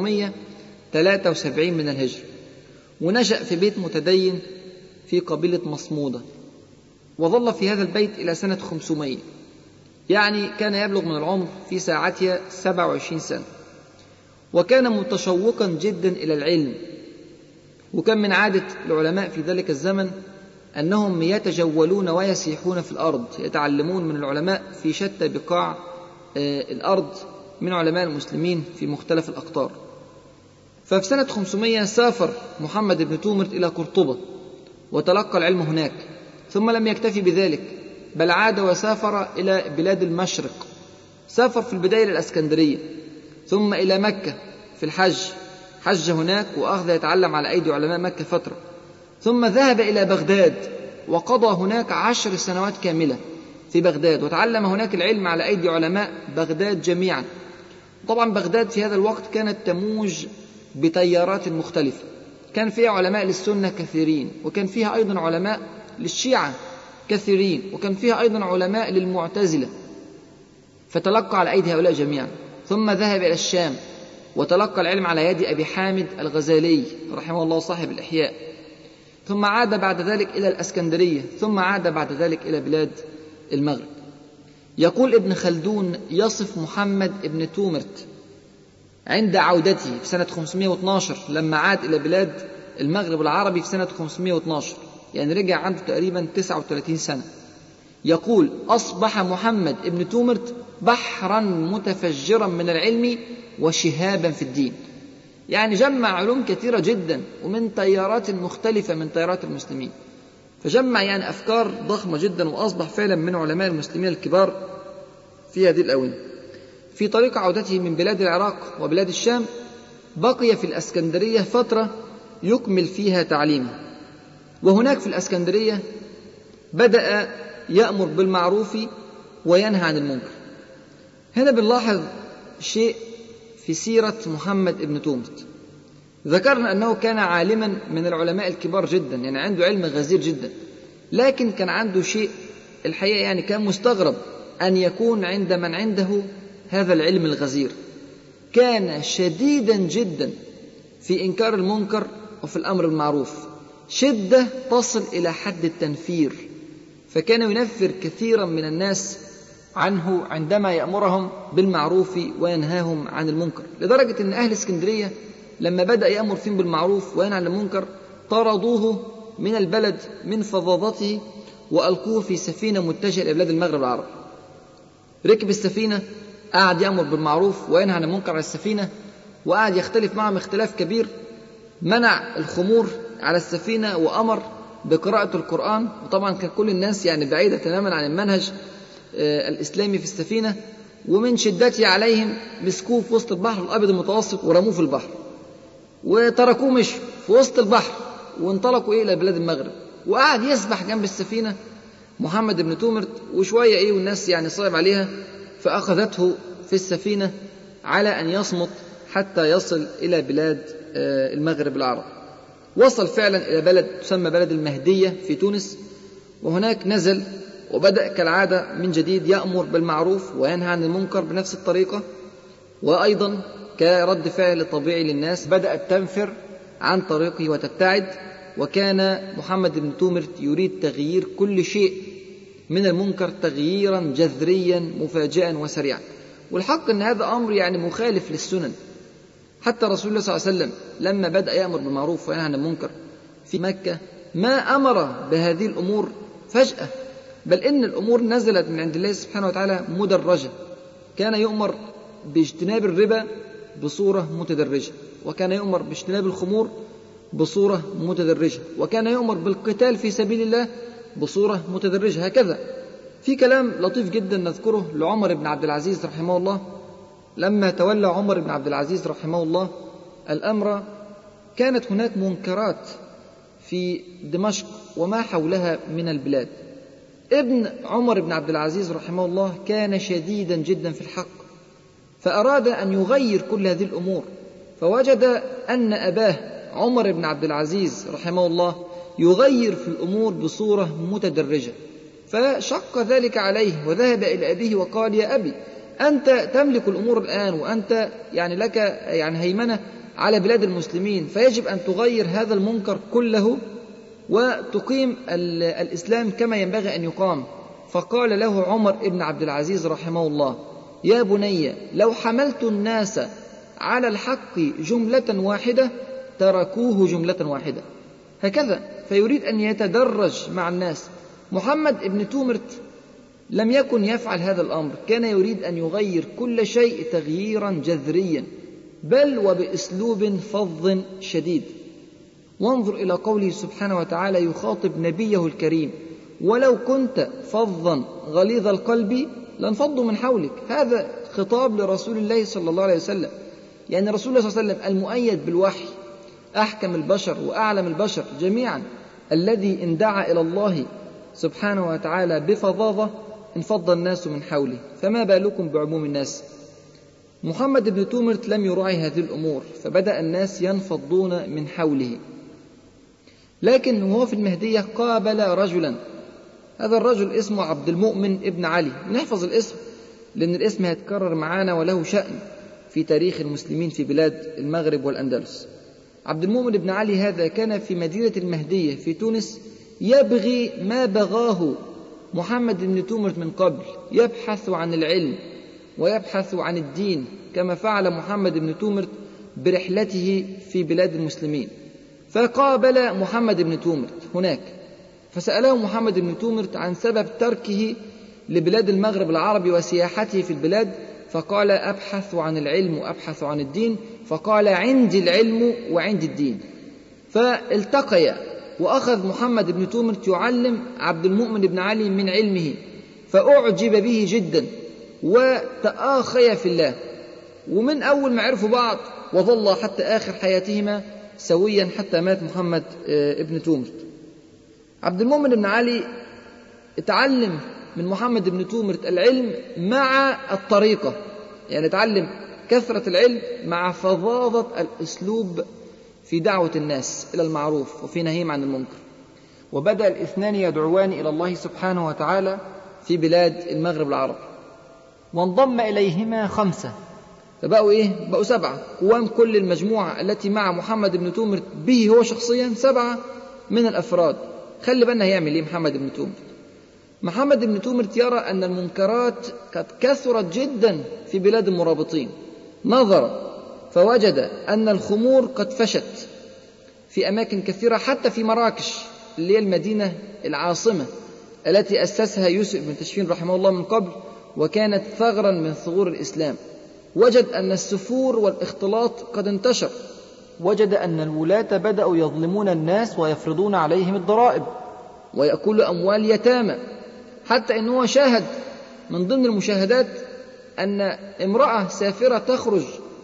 473 من الهجرة، ونشأ في بيت متدين في قبيلة مصمودة، وظل في هذا البيت إلى سنة 500. يعني كان يبلغ من العمر في ساعتها 27 سنة، وكان متشوقا جدا إلى العلم. وكان من عادة العلماء في ذلك الزمن أنهم يتجولون ويسيحون في الأرض، يتعلمون من العلماء في شتى بقاع الأرض من علماء المسلمين في مختلف الأقطار. ففي سنة 500 سافر محمد بن تومرت إلى قرطبة وتلقى العلم هناك، ثم لم يكتفي بذلك بل عاد وسافر إلى بلاد المشرق. سافر في البداية إلى الإسكندرية، ثم إلى مكة في الحج، حج هناك وأخذ يتعلم على أيدي علماء مكة فترة، ثم ذهب إلى بغداد وقضى هناك 10 سنوات كاملة في بغداد، وتعلم هناك العلم على أيدي علماء بغداد جميعا. طبعا بغداد في هذا الوقت كانت تموج بتيارات مختلفة، كان فيها علماء للسنة كثيرين، وكان فيها أيضا علماء للشيعة كثيرين، وكان فيها أيضا علماء للمعتزلة، فتلقى على أيدي هؤلاء جميعا. ثم ذهب إلى الشام وتلقى العلم على يد أبي حامد الغزالي رحمه الله صاحب الإحياء، ثم عاد بعد ذلك إلى الإسكندرية، ثم عاد بعد ذلك إلى بلاد المغرب. يقول ابن خلدون يصف محمد ابن تومرت عند عودته في سنة 512 لما عاد إلى بلاد المغرب العربي في سنة 512، يعني رجع عنده تقريبا 39 سنة. يقول: أصبح محمد ابن تومرت بحرا متفجرا من العلم وشهابا في الدين، يعني جمع علوم كثيرة جدا ومن تيارات مختلفة من تيارات المسلمين، فجمع يعني أفكار ضخمة جدا، وأصبح فعلا من علماء المسلمين الكبار في هذه الآونة. في طريق عودته من بلاد العراق وبلاد الشام بقي في الإسكندرية فترة يكمل فيها تعليمه، وهناك في الإسكندرية بدأ يأمر بالمعروف وينهى عن المنكر. هنا بنلاحظ شيء في سيرة محمد ابن تومرت. ذكرنا أنه كان عالما من العلماء الكبار جدا، يعني عنده علم غزير جدا، لكن كان عنده شيء الحقيقة يعني كان مستغرب أن يكون عند من عنده هذا العلم الغزير. كان شديدا جدا في إنكار المنكر وفي الأمر بالمعروف، شدة تصل إلى حد التنفير، فكان ينفر كثيرا من الناس عنه عندما يأمرهم بالمعروف وينهاهم عن المنكر، لدرجة أن أهل اسكندرية لما بدأ يأمر فيهم بالمعروف وينهى عن المنكر طردوه من البلد من فظاظته وألقوه في سفينة متجهة إلى بلاد المغرب العربي. ركب السفينة، قعد يأمر بالمعروف وينهى عن المنكر على السفينة، وقعد يختلف معهم اختلاف كبير. منع الخمور على السفينة وأمر بقراءة القرآن، وطبعا كان كل الناس يعني بعيدة تماما عن المنهج الإسلامي في السفينة، ومن شدته عليهم مسكوه في وسط البحر الأبيض المتوسط ورموه في البحر، وتركوه مشوا في وسط البحر وانطلقوا إلى بلاد المغرب. وقعد يسبح جنب السفينة محمد بن تومرت، وشوية والناس يعني صعب عليها، فأخذته في السفينة على أن يصمت حتى يصل إلى بلاد المغرب العربي. وصل فعلا إلى بلد تسمى بلد المهدية في تونس، وهناك نزل وبدأ كالعادة من جديد يأمر بالمعروف وينهى عن المنكر بنفس الطريقة، وأيضا كرد فعل طبيعي للناس بدأت تنفر عن طريقه وتبتعد. وكان محمد بن تومرت يريد تغيير كل شيء من المنكر تغييرا جذريا مفاجئا وسريعا، والحق أن هذا أمر يعني مخالف للسنن. حتى رسول الله صلى الله عليه وسلم لما بدأ يأمر بالمعروف وينهى عن المنكر في مكة ما أمر بهذه الأمور فجأة، بل إن الأمور نزلت من عند الله سبحانه وتعالى مدرجة. كان يؤمر باجتناب الربا بصورة متدرجة، وكان يؤمر باجتناب الخمور بصورة متدرجة، وكان يؤمر بالقتال في سبيل الله بصورة متدرجة. هكذا في كلام لطيف جدا نذكره لعمر بن عبد العزيز رحمه الله. لما تولى عمر بن عبد العزيز رحمه الله الأمر كانت هناك منكرات في دمشق وما حولها من البلاد. ابن عمر بن عبد العزيز رحمه الله كان شديدا جدا في الحق، فأراد أن يغير كل هذه الأمور، فوجد أن أباه عمر بن عبد العزيز رحمه الله يغير في الأمور بصورة متدرجة، فشق ذلك عليه وذهب إلى أبيه وقال: يا أبي، أنت تملك الأمور الآن، وأنت يعني لك يعني هيمنة على بلاد المسلمين، فيجب أن تغير هذا المنكر كله وتقيم الإسلام كما ينبغي أن يقام. فقال له عمر بن عبد العزيز رحمه الله: يا بني، لو حملت الناس على الحق جملة واحدة تركوه جملة واحدة. هكذا، فيريد أن يتدرج مع الناس. محمد بن تومرت لم يكن يفعل هذا الأمر، كان يريد أن يغير كل شيء تغييرا جذريا، بل وبأسلوب فظ شديد. وانظر إلى قوله سبحانه وتعالى يخاطب نبيه الكريم: ولو كنت فظا غليظ القلب لانفضوا من حولك. هذا خطاب لرسول الله صلى الله عليه وسلم، يعني رسول الله صلى الله عليه وسلم المؤيد بالوحي، أحكم البشر وأعلم البشر جميعا، الذي إن دعا إلى الله سبحانه وتعالى بفظاظة انفض الناس من حوله، فما بالكم بعموم الناس. محمد بن تومرت لم يراعي هذه الأمور، فبدأ الناس ينفضون من حوله. لكن وهو في المهدية قابل رجلا، هذا الرجل اسمه عبد المؤمن ابن علي. نحفظ الاسم لأن الاسم هيتكرر معانا وله شأن في تاريخ المسلمين في بلاد المغرب والأندلس. عبد المؤمن ابن علي هذا كان في مدينة المهدية في تونس يبغي ما بغاه محمد بن تومرت من قبل، يبحث عن العلم ويبحث عن الدين كما فعل محمد بن تومرت برحلته في بلاد المسلمين. فقابل محمد بن تومرت هناك، فسأله محمد بن تومرت عن سبب تركه لبلاد المغرب العربي وسياحته في البلاد، فقال: أبحث عن العلم وأبحث عن الدين. فقال: عندي العلم وعندي الدين. فالتقيا، وأخذ محمد بن تومرت يعلم عبد المؤمن بن علي من علمه، فأعجب به جدا وتآخيا في الله، ومن أول ما عرفوا بعض وظل حتى آخر حياتهما سويا حتى مات محمد بن تومرت. عبد المؤمن بن علي اتعلم من محمد بن تومرت العلم مع الطريقة، يعني اتعلم كثرة العلم مع فظاظة الأسلوب في دعوة الناس إلى المعروف وفي نهيهم عن المنكر. وبدأ الاثنان يدعوان إلى الله سبحانه وتعالى في بلاد المغرب العربي، وانضم إليهما 5، فبقوا بقوا 7 قوام. كل المجموعة التي مع محمد بن تومرت به هو شخصيا 7 من الأفراد. خلي بالنا هيعمل محمد بن تومرت. محمد بن تومرت يرى أن المنكرات قد كثرت جدا في بلاد المرابطين، نظر فوجد أن الخمور قد فشت في أماكن كثيرة، حتى في مراكش اللي هي المدينة العاصمة التي أسسها يوسف بن تشفين رحمه الله من قبل، وكانت ثغرا من ثغور الإسلام. وجد أن السفور والاختلاط قد انتشر، وجد أن الولاة بدأوا يظلمون الناس ويفرضون عليهم الضرائب ويأكلوا أموال يتامى، حتى أنه شاهد من ضمن المشاهدات أن امرأة سافرة تخرج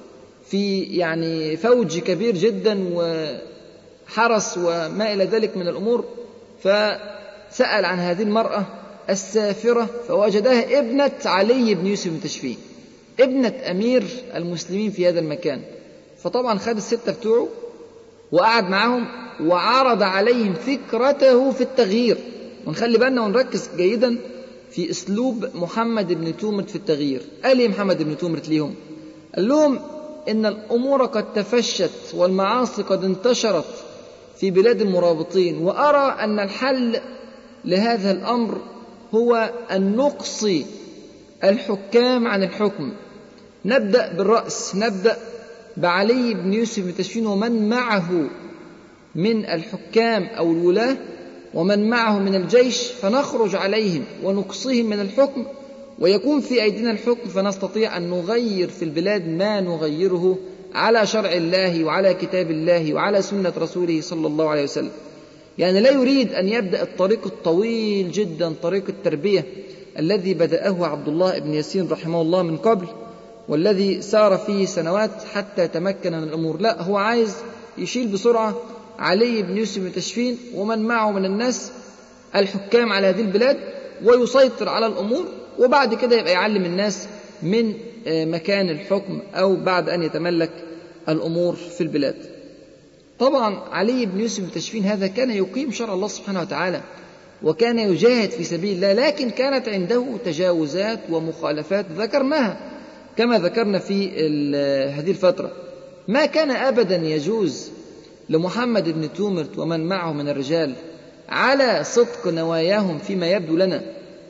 في فوج كبير جدا وحرس وما إلى ذلك من الأمور، فسأل عن هذه المرأة السافرة فوجدها ابنة علي بن يوسف بن تشفين، ابنة أمير المسلمين في هذا المكان. فطبعا خد 6 بتوعه وقعد معهم وعرض عليهم فكرته في التغيير. ونخلي بالنا ونركز جيدا في أسلوب محمد بن تومرت في التغيير. قال محمد بن تومرت ليهم؟ قال لهم إن الأمور قد تفشت والمعاصي قد انتشرت في بلاد المرابطين، وأرى أن الحل لهذا الأمر هو أن نقصي الحكام عن الحكم. نبدأ بالرأس، نبدأ بعلي بن يوسف بن تشفين ومن معه من الحكام أو الولاة ومن معه من الجيش، فنخرج عليهم ونقصيهم من الحكم، ويكون في أيدينا الحكم، فنستطيع أن نغير في البلاد ما نغيره على شرع الله وعلى كتاب الله وعلى سنة رسوله صلى الله عليه وسلم. يعني لا يريد أن يبدأ الطريق الطويل جدا، طريق التربية الذي بدأه عبد الله بن ياسين رحمه الله من قبل، والذي سار فيه سنوات حتى تمكن من الأمور. لا، هو عايز يشيل بسرعة علي بن يوسف بن تشفين ومن معه من الناس الحكام على هذه البلاد ويسيطر على الأمور، وبعد كده يبقى يعلم الناس من مكان الحكم أو بعد أن يتملك الأمور في البلاد. طبعا علي بن يوسف بن تشفين هذا كان يقيم شرع الله سبحانه وتعالى وكان يجاهد في سبيل الله، لكن كانت عنده تجاوزات ومخالفات ذكرناها كما ذكرنا في هذه الفترة. ما كان أبدا يجوز لمحمد بن تومرت ومن معه من الرجال على صدق نواياهم فيما يبدو لنا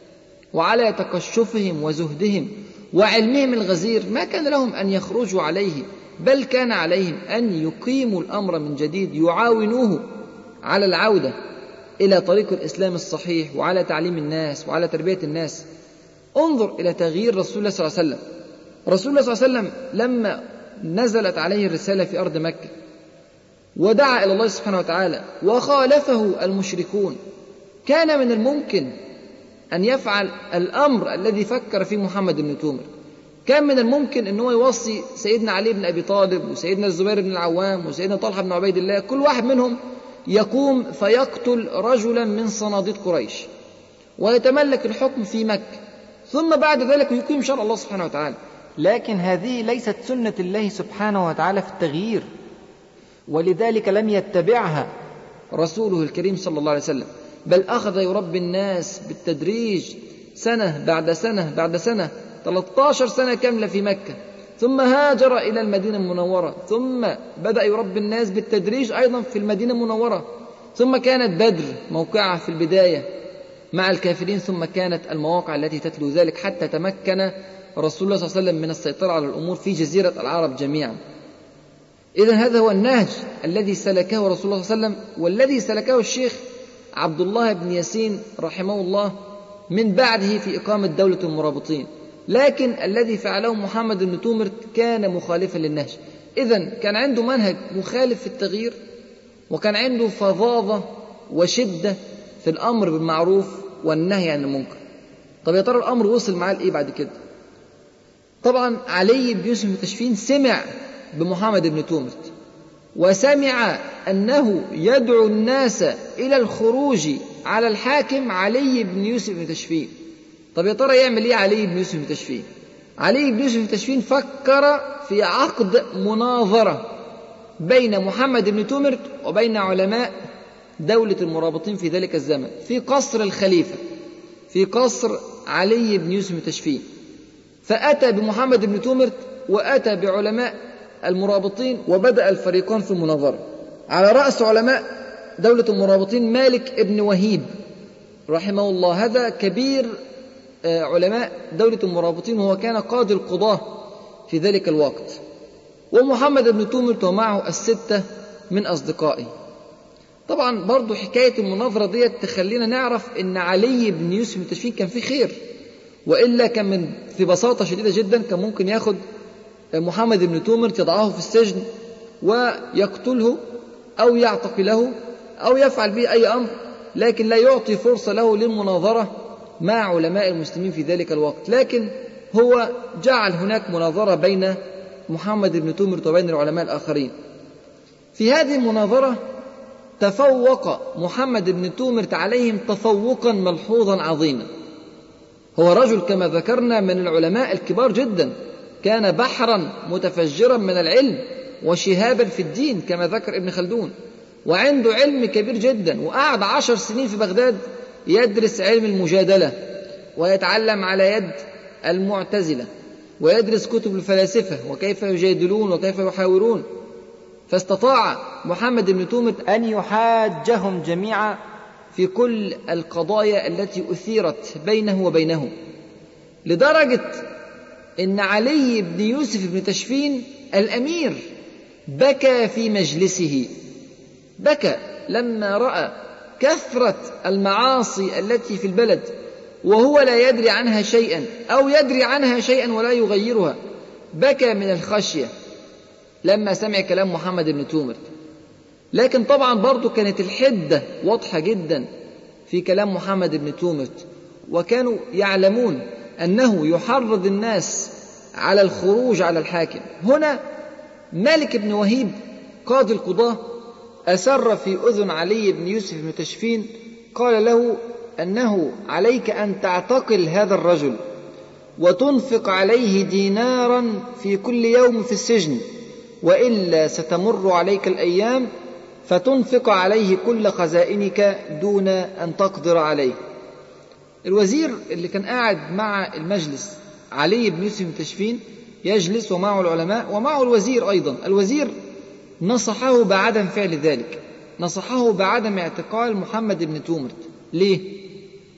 وعلى تقشفهم وزهدهم وعلمهم الغزير ما كان لهم أن يخرجوا عليه، بل كان عليهم أن يقيموا الأمر من جديد، يعاونوه على العودة إلى طريق الإسلام الصحيح وعلى تعليم الناس وعلى تربية الناس. انظر إلى تغيير رسول الله صلى الله عليه وسلم. رسول الله صلى الله عليه وسلم لما نزلت عليه الرسالة في أرض مكة ودعا إلى الله سبحانه وتعالى وخالفه المشركون، كان من الممكن أن يفعل الأمر الذي فكر فيه محمد بن تومر. كان من الممكن أنه يوصي سيدنا علي بن أبي طالب وسيدنا الزبير بن العوام وسيدنا طلحة بن عبيد الله، كل واحد منهم يقوم فيقتل رجلا من صناديد قريش ويتملك الحكم في مكة، ثم بعد ذلك يقيم شرع الله سبحانه وتعالى. لكن هذه ليست سنة الله سبحانه وتعالى في التغيير، ولذلك لم يتبعها رسوله الكريم صلى الله عليه وسلم، بل أخذ يربي الناس بالتدريج سنة بعد سنة بعد سنة، 13 سنة كاملة في مكة، ثم هاجر إلى المدينة المنورة، ثم بدأ يربي الناس بالتدريج أيضا في المدينة المنورة، ثم كانت بدر موقعة في البداية مع الكافرين، ثم كانت المواقع التي تتلو ذلك حتى تمكن رسول الله صلى الله عليه وسلم من السيطرة على الأمور في جزيرة العرب جميعا. إذن هذا هو النهج الذي سلكه رسول الله صلى الله عليه وسلم، والذي سلكه الشيخ عبد الله بن ياسين رحمه الله من بعده في إقامة دولة المرابطين. لكن الذي فعله محمد بن تومر كان مخالفا للنهج. إذن كان عنده منهج مخالف في التغيير، وكان عنده فظاظة وشدة في الأمر بالمعروف والنهي عن المنكر. طب يا ترى الأمر وصل معاه لإيه بعد كده؟ طبعا علي بن يوسف المتشفين سمع بمحمد بن تومر، وسمع أنه يدعو الناس إلى الخروج على الحاكم علي بن يوسف المتشفين. طب يا ترى يعمل إيه علي بن يوسف المتشفين؟ علي بن يوسف المتشفين فكر في عقد مناظرة بين محمد بن تومر وبين علماء دولة المرابطين في ذلك الزمن في قصر الخليفة، في قصر علي بن يوسف المتشفين. فأتى بمحمد بن تومر وأتى بعلماء المرابطين، وبدأ الفريقان في المناظرة. على رأس علماء دولة المرابطين مالك بن وهيب رحمه الله، هذا كبير علماء دولة المرابطين، وهو كان قاضي القضاة في ذلك الوقت. ومحمد بن تومر ومعه الستة من أصدقائه. طبعا برضو حكاية المناظرة دي تخلينا نعرف أن علي بن يوسف المتشفين كان فيه خير، وإلا كان في بساطة شديدة جدا كان ممكن ياخد محمد بن تومر يضعه في السجن ويقتله أو يعتقله أو يفعل به أي أمر، لكن لا يعطي فرصة له للمناظرة مع علماء المسلمين في ذلك الوقت. لكن هو جعل هناك مناظرة بين محمد بن تومر وبين العلماء الآخرين. في هذه المناظرة تفوق محمد بن تومر عليهم تفوقا ملحوظا عظيما. هو رجل كما ذكرنا من العلماء الكبار جدا، كان بحرا متفجرا من العلم وشهابا في الدين كما ذكر ابن خلدون، وعنده علم كبير جدا، وقعد 10 سنين في بغداد يدرس علم المجادلة ويتعلم على يد المعتزلة، ويدرس كتب الفلاسفة وكيف يجادلون وكيف يحاورون. فاستطاع محمد بن تومر أن يحاجهم جميعا في كل القضايا التي أثيرت بينه وبينهم، لدرجة إن علي بن يوسف بن تشفين الأمير بكى في مجلسه، بكى لما رأى كثرة المعاصي التي في البلد وهو لا يدري عنها شيئا أو يدري عنها شيئا ولا يغيرها، بكى من الخشية لما سمع كلام محمد بن تومر. لكن طبعا برضو كانت الحدة واضحة جدا في كلام محمد بن تومر، وكانوا يعلمون أنه يحرض الناس على الخروج على الحاكم. هنا مالك بن وهيب قاضي القضاة أسر في أذن علي بن يوسف بن تشفين، قال له أنه عليك أن تعتقل هذا الرجل وتنفق عليه دينارا في كل يوم في السجن، وإلا ستمر عليك الأيام فتنفق عليه كل خزائنك دون أن تقدر عليه. الوزير اللي كان قاعد مع المجلس علي بن يوسف بن تشفين يجلس ومعه العلماء ومعه الوزير أيضا، الوزير نصحه بعدم فعل ذلك، نصحه بعدم اعتقال محمد بن تومر. ليه؟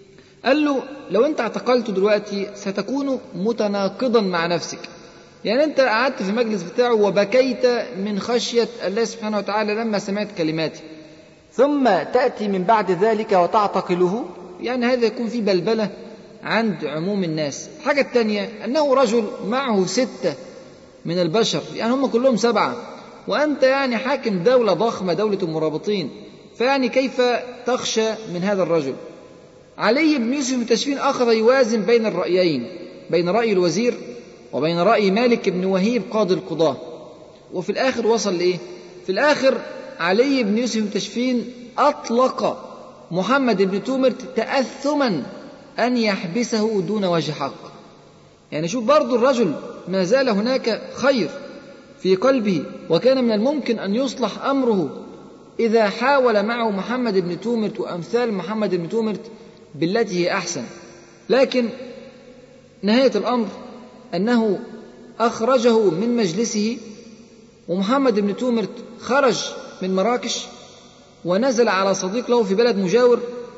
قال له لو أنت اعتقلته دلوقتي ستكون متناقضا مع نفسك، يعني أنت قعدت في المجلس بتاعه وبكيت من خشية الله سبحانه وتعالى لما سمعت كلماتي، ثم تأتي من بعد ذلك وتعتقله، يعني هذا يكون في بلبلة عند عموم الناس. الحاجة الثانية أنه رجل معه 6 من البشر، يعني هم كلهم 7، وأنت يعني حاكم دولة ضخمة، دولة المرابطين، فيعني كيف تخشى من هذا الرجل؟ علي بن يوسف بن تاشفين أخذ يوازن بين الرأيين، بين رأي الوزير وبين رأي مالك بن وهيب قاضي القضاة، وفي الآخر وصل لإيه؟ في الآخر علي بن يوسف بن تاشفين أطلق محمد بن تومرت تأثما أن يحبسه دون وجه حق. يعني شوف برضو الرجل ما زال هناك خير في قلبه، وكان من الممكن أن يصلح أمره إذا حاول معه محمد بن تومرت وأمثال محمد بن تومرت بالتي هي أحسن، لكن نهاية الأمر أنه أخرجه من مجلسه، ومحمد بن تومرت خرج من مراكش ونزل على صديق له في بلد مجاور،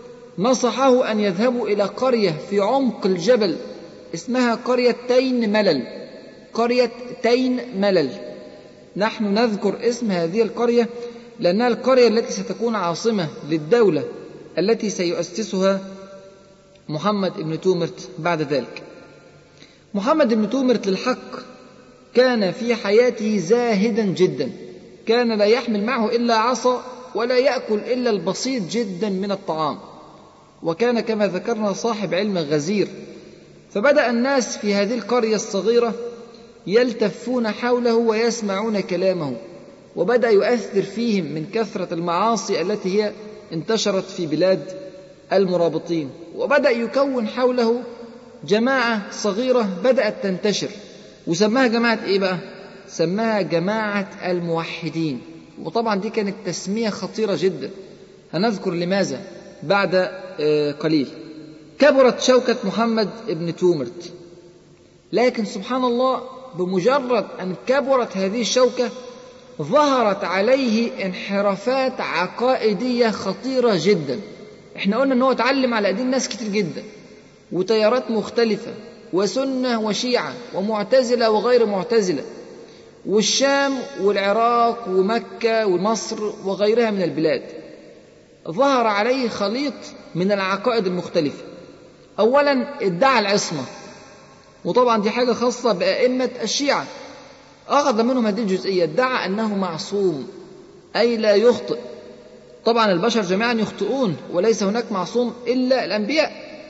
نصحه أن يذهبوا إلى قرية في عمق الجبل اسمها قرية تين ملل. قرية تين ملل، نحن نذكر اسم هذه القرية لأنها القرية التي ستكون عاصمة للدولة التي سيؤسسها محمد بن تومرت بعد ذلك. محمد بن تومرت للحق كان في حياته زاهدا جدا، كان لا يحمل معه إلا عصا ولا يأكل إلا البسيط جدا من الطعام، وكان كما ذكرنا صاحب علم غزير. فبدأ الناس في هذه القرية الصغيرة يلتفون حوله ويسمعون كلامه، وبدأ يؤثر فيهم من كثرة المعاصي التي هي انتشرت في بلاد المرابطين، وبدأ يكون حوله جماعة صغيرة بدأت تنتشر، وسماها جماعة إيه بقى؟ سماها جماعة الموحدين. وطبعا دي كانت تسمية خطيرة جدا، هنذكر لماذا بعد قليل. كبرت شوكة محمد بن تومرت، لكن سبحان الله بمجرد أن كبرت هذه الشوكة ظهرت عليه انحرافات عقائدية خطيرة جدا. احنا قلنا أنه اتعلم على أيدين ناس كتير جدا وتيارات مختلفة، وسنة وشيعة ومعتزلة وغير معتزلة، والشام والعراق ومكة ومصر وغيرها من البلاد. ظهر عليه خليط من العقائد المختلفة. أولا ادعى العصمة، وطبعا دي حاجة خاصة بأئمة الشيعة، أخذ منهم هذه الجزئية، ادعى أنه معصوم أي لا يخطئ. طبعا البشر جميعا يخطئون وليس هناك معصوم إلا الأنبياء،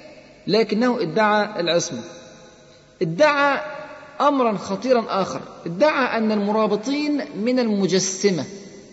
لكنه ادعى العصمة. ادعى أمرا خطيرا آخر، ادعى أن المرابطين من المجسمة.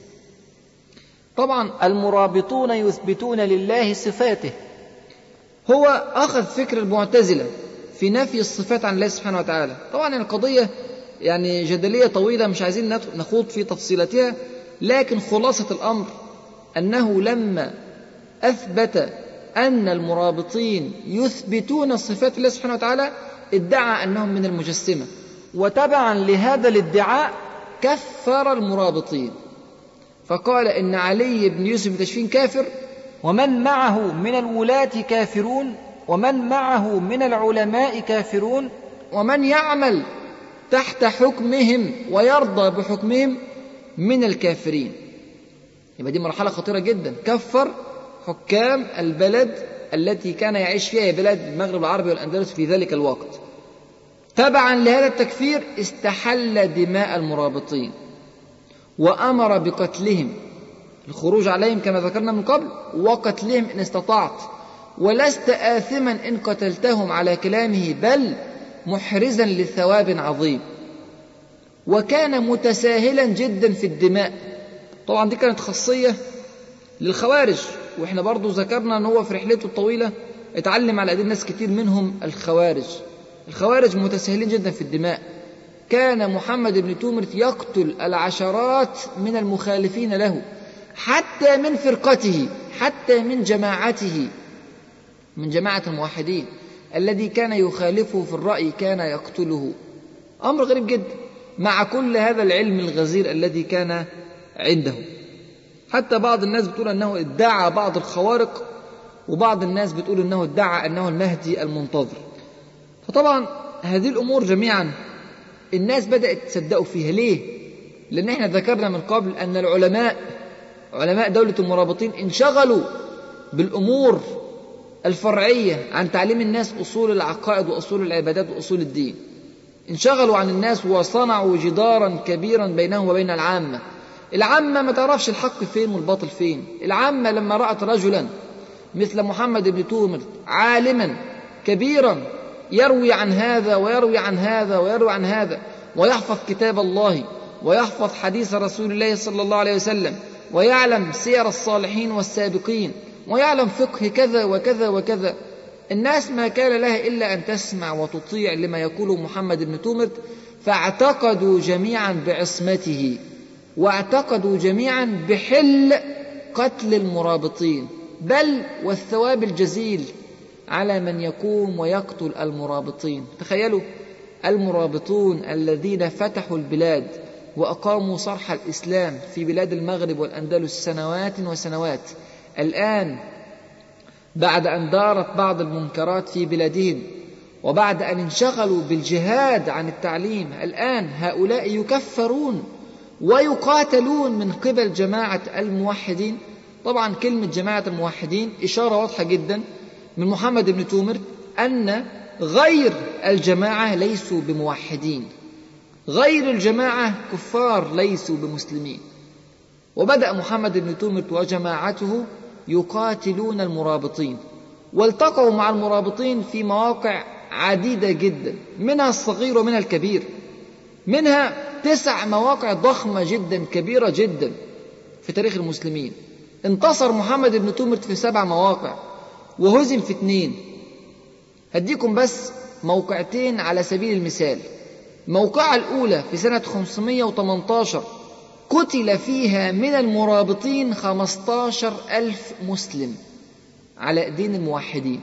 طبعا المرابطون يثبتون لله صفاته، هو أخذ فكر المعتزلة في نفي الصفات عن الله سبحانه وتعالى. طبعا القضية يعني جدلية طويلة مش عايزين نخوض في تفصيلاتها، لكن خلاصة الأمر أنه لما أثبت أن المرابطين يثبتون صفات الله سبحانه وتعالى ادعى أنهم من المجسمة، وتبعا لهذا الادعاء كفر المرابطين، فقال إن علي بن يوسف بن تاشفين كافر، ومن معه من الولاة كافرون، ومن معه من العلماء كافرون، ومن يعمل تحت حكمهم ويرضى بحكمهم من الكافرين. يبقى دي مرحلة خطيرة جدا، كفر حكام البلد التي كان يعيش فيها بلاد المغرب العربي والأندلس في ذلك الوقت. تبعا لهذا التكفير استحل دماء المرابطين وأمر بقتلهم، الخروج عليهم كما ذكرنا من قبل، وقتلهم إن استطعت، ولست آثما إن قتلتهم على كلامه، بل محرزا لثواب عظيم. وكان متساهلا جدا في الدماء. طبعا دي كانت خاصية للخوارج، وإحنا برضو ذكرنا أن هو في رحلته الطويلة اتعلم على أيدي الناس كتير منهم الخوارج. الخوارج متساهلين جدا في الدماء. كان محمد بن تومرت يقتل العشرات من المخالفين له، حتى من فرقته، حتى من جماعته، من جماعة الموحدين الذي كان يخالفه في الرأي كان يقتله. أمر غريب جدا مع كل هذا العلم الغزير الذي كان عنده. حتى بعض الناس بتقول أنه ادعى بعض الخوارق وبعض الناس بتقول أنه ادعى أنه المهدي المنتظر. فطبعا هذه الأمور جميعا الناس بدأت تصدقوا فيها. ليه؟ لأن احنا ذكرنا من قبل أن علماء دولة المرابطين انشغلوا بالأمور الفرعية عن تعليم الناس أصول العقائد وأصول العبادات وأصول الدين. انشغلوا عن الناس وصنعوا جدارا كبيرا بينهم وبين العامة ما تعرفش الحق فين والباطل فين. العامة لما رأت رجلا مثل محمد بن تومرت عالما كبيرا يروي عن هذا ويروي عن هذا ويروي عن هذا، ويحفظ كتاب الله ويحفظ حديث رسول الله صلى الله عليه وسلم، ويعلم سير الصالحين والسابقين، ويعلم فقه كذا وكذا وكذا، الناس ما كان لها إلا أن تسمع وتطيع لما يقوله محمد بن تومرت، فاعتقدوا جميعا بعصمته، واعتقدوا جميعا بحل قتل المرابطين، بل والثواب الجزيل على من يقوم ويقتل المرابطين. تخيلوا المرابطون الذين فتحوا البلاد وأقاموا صرح الإسلام في بلاد المغرب والأندلس سنوات وسنوات، الآن بعد أن دارت بعض المنكرات في بلادهم وبعد أن انشغلوا بالجهاد عن التعليم، الآن هؤلاء يكفرون ويقاتلون من قبل جماعة الموحدين. طبعا كلمة جماعة الموحدين إشارة واضحة جدا من محمد بن تومرت أن غير الجماعة ليسوا بموحدين، غير الجماعة كفار ليسوا بمسلمين. وبدأ محمد بن تومرت وجماعته يقاتلون المرابطين، والتقوا مع المرابطين في مواقع عديدة جدا، منها الصغير ومنها الكبير، منها 9 مواقع ضخمة جدا كبيرة جدا في تاريخ المسلمين. انتصر محمد بن تومرت في 7 مواقع وهزم في 2. هديكم بس موقعتين على سبيل المثال. موقعة الأولى في سنة 518 قتل فيها من المرابطين 15,000 مسلم على أيدين الموحدين.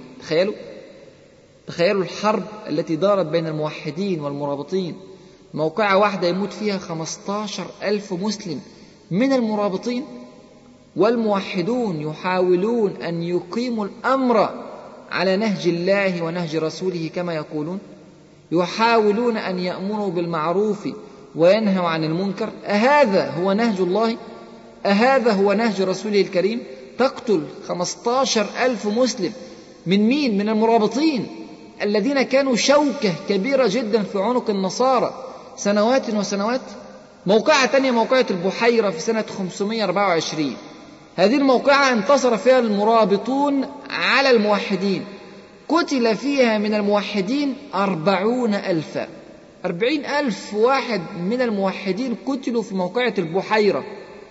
تخيلوا الحرب التي دارت بين الموحدين والمرابطين، موقعة واحدة يموت فيها 15,000 مسلم من المرابطين، والموحدون يحاولون أن يقيموا الأمر على نهج الله ونهج رسوله كما يقولون، يحاولون أن يأمروا بالمعروف وينهوا عن المنكر. أهذا هو نهج الله؟ أهذا هو نهج رسوله الكريم؟ تقتل 15,000 مسلم من مين؟ من المرابطين الذين كانوا شوكة كبيرة جدا في عنق النصارى سنوات وسنوات. موقعة تانية موقعة البحيرة في سنة 524. هذه الموقعة انتصر فيها المرابطون على الموحدين، قتل فيها من الموحدين 40,000. 40,000 واحد من الموحدين قتلوا في موقعة البحيرة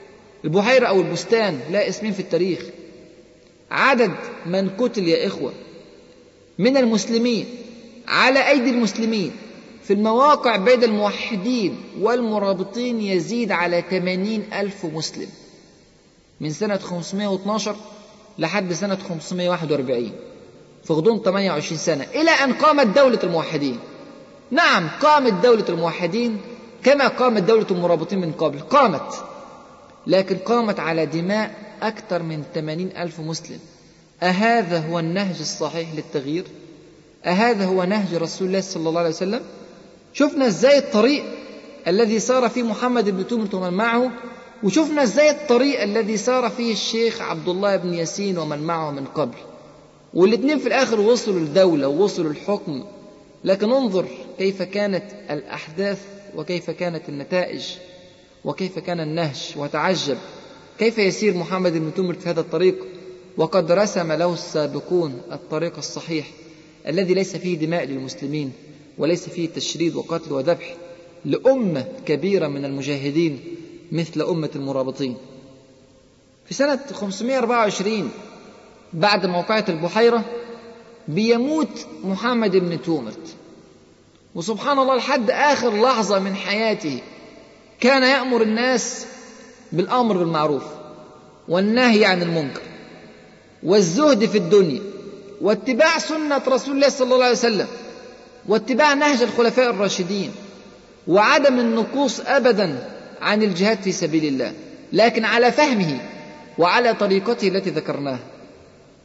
أو البستان، لا اسمين في التاريخ. عدد من قتل يا إخوة من المسلمين على أيدي المسلمين في المواقع بين الموحدين والمرابطين يزيد على 80,000 مسلم من سنة 512 لحد سنة 541، في غضون 28 سنة، إلى أن قامت دولة الموحدين. نعم، قامت دولة الموحدين كما قامت دولة المرابطين من قبل، قامت، لكن قامت على دماء أكثر من 80,000 مسلم. أهذا هو النهج الصحيح للتغيير؟ أهذا هو نهج رسول الله صلى الله عليه وسلم؟ شفنا إزاي الطريق الذي سار فيه محمد بن تومرت ومن معه، وشفنا إزاي الطريق الذي سار فيه الشيخ عبد الله بن ياسين ومن معه من قبل، والاثنين في الآخر وصلوا للدولة ووصلوا للحكم. لكن انظر كيف كانت الأحداث وكيف كانت النتائج وكيف كان النهج، وتعجب كيف يسير محمد بن تومرت في هذا الطريق وقد رسم له السابقون الطريق الصحيح الذي ليس فيه دماء للمسلمين وليس فيه تشريد وقتل وذبح لأمة كبيرة من المجاهدين مثل أمة المرابطين. في سنة 524 بعد موقعة البحيرة بيموت محمد بن تومرت، وسبحان الله لحد آخر لحظة من حياته كان يأمر الناس بالأمر بالمعروف والنهي عن المنكر والزهد في الدنيا واتباع سنة رسول الله صلى الله عليه وسلم واتباع نهج الخلفاء الراشدين وعدم النقوص أبدا عن الجهاد في سبيل الله، لكن على فهمه وعلى طريقته التي ذكرناها.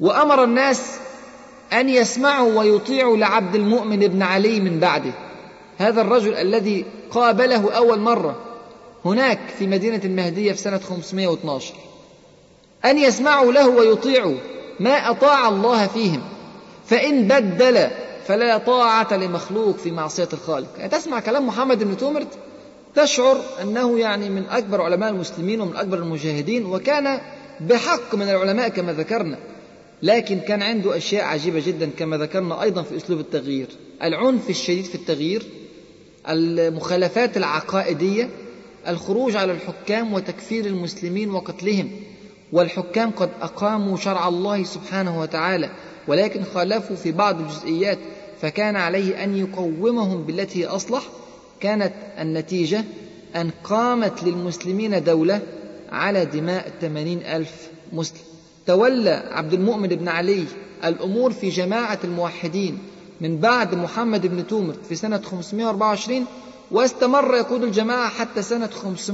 وأمر الناس أن يسمعوا ويطيعوا لعبد المؤمن بن علي من بعده، هذا الرجل الذي قابله أول مرة هناك في مدينة المهدية في سنة 512، أن يسمعوا له ويطيعوا ما أطاع الله فيهم، فإن بدل فلا طاعة لمخلوق في معصية الخالق. يعني تسمع كلام محمد بن تومرت تشعر أنه يعني من أكبر علماء المسلمين ومن أكبر المجاهدين، وكان بحق من العلماء كما ذكرنا، لكن كان عنده أشياء عجيبة جدا كما ذكرنا أيضا في أسلوب التغيير: العنف الشديد في التغيير، المخالفات العقائدية، الخروج على الحكام وتكفير المسلمين وقتلهم، والحكام قد أقاموا شرع الله سبحانه وتعالى ولكن خالفوا في بعض الجزئيات، فكان عليه أن يقومهم بالتي هي أصلح. كانت النتيجة أن قامت للمسلمين دولة على دماء 80,000 مسلم. تولى عبد المؤمن بن علي الأمور في جماعة الموحدين من بعد محمد بن تومرت في سنة 524، واستمر يقود الجماعة حتى سنة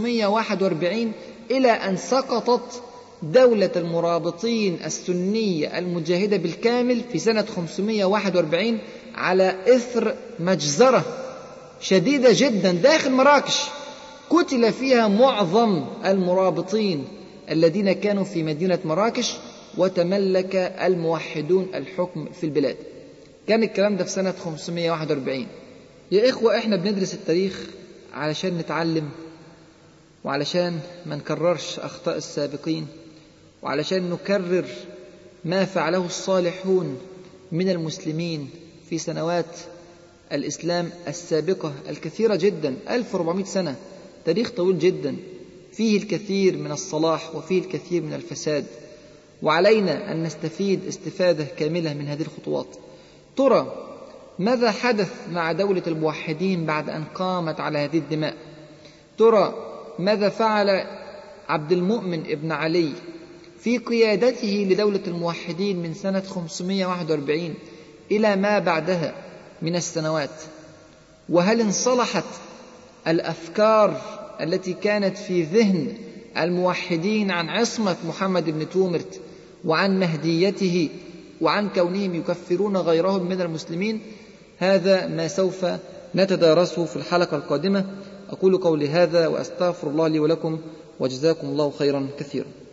541 إلى أن سقطت دولة المرابطين السنية المجاهدة بالكامل في سنة 541 على إثر مجزرة شديدة جدا داخل مراكش قتل فيها معظم المرابطين الذين كانوا في مدينة مراكش، وتملك الموحدون الحكم في البلاد. كان الكلام ده في سنة 541. يا إخوة، إحنا بندرس التاريخ علشان نتعلم، وعلشان ما نكررش أخطاء السابقين، وعلشان نكرر ما فعله الصالحون من المسلمين في سنوات الإسلام السابقة الكثيرة جدا. 1400 سنة، تاريخ طويل جدا، فيه الكثير من الصلاح وفيه الكثير من الفساد، وعلينا أن نستفيد استفادة كاملة من هذه الخطوات. ترى ماذا حدث مع دولة الموحدين بعد أن قامت على هذه الدماء؟ ترى ماذا فعل عبد المؤمن ابن علي في قيادته لدولة الموحدين من سنة 541 إلى ما بعدها من السنوات؟ وهل انصلحت الأفكار التي كانت في ذهن الموحدين عن عصمة محمد بن تومرت وعن مهديته وعن كونهم يكفرون غيرهم من المسلمين؟ هذا ما سوف نتدارسه في الحلقة القادمة. أقول قولي هذا وأستغفر الله لي ولكم، وجزاكم الله خيرا كثيرا.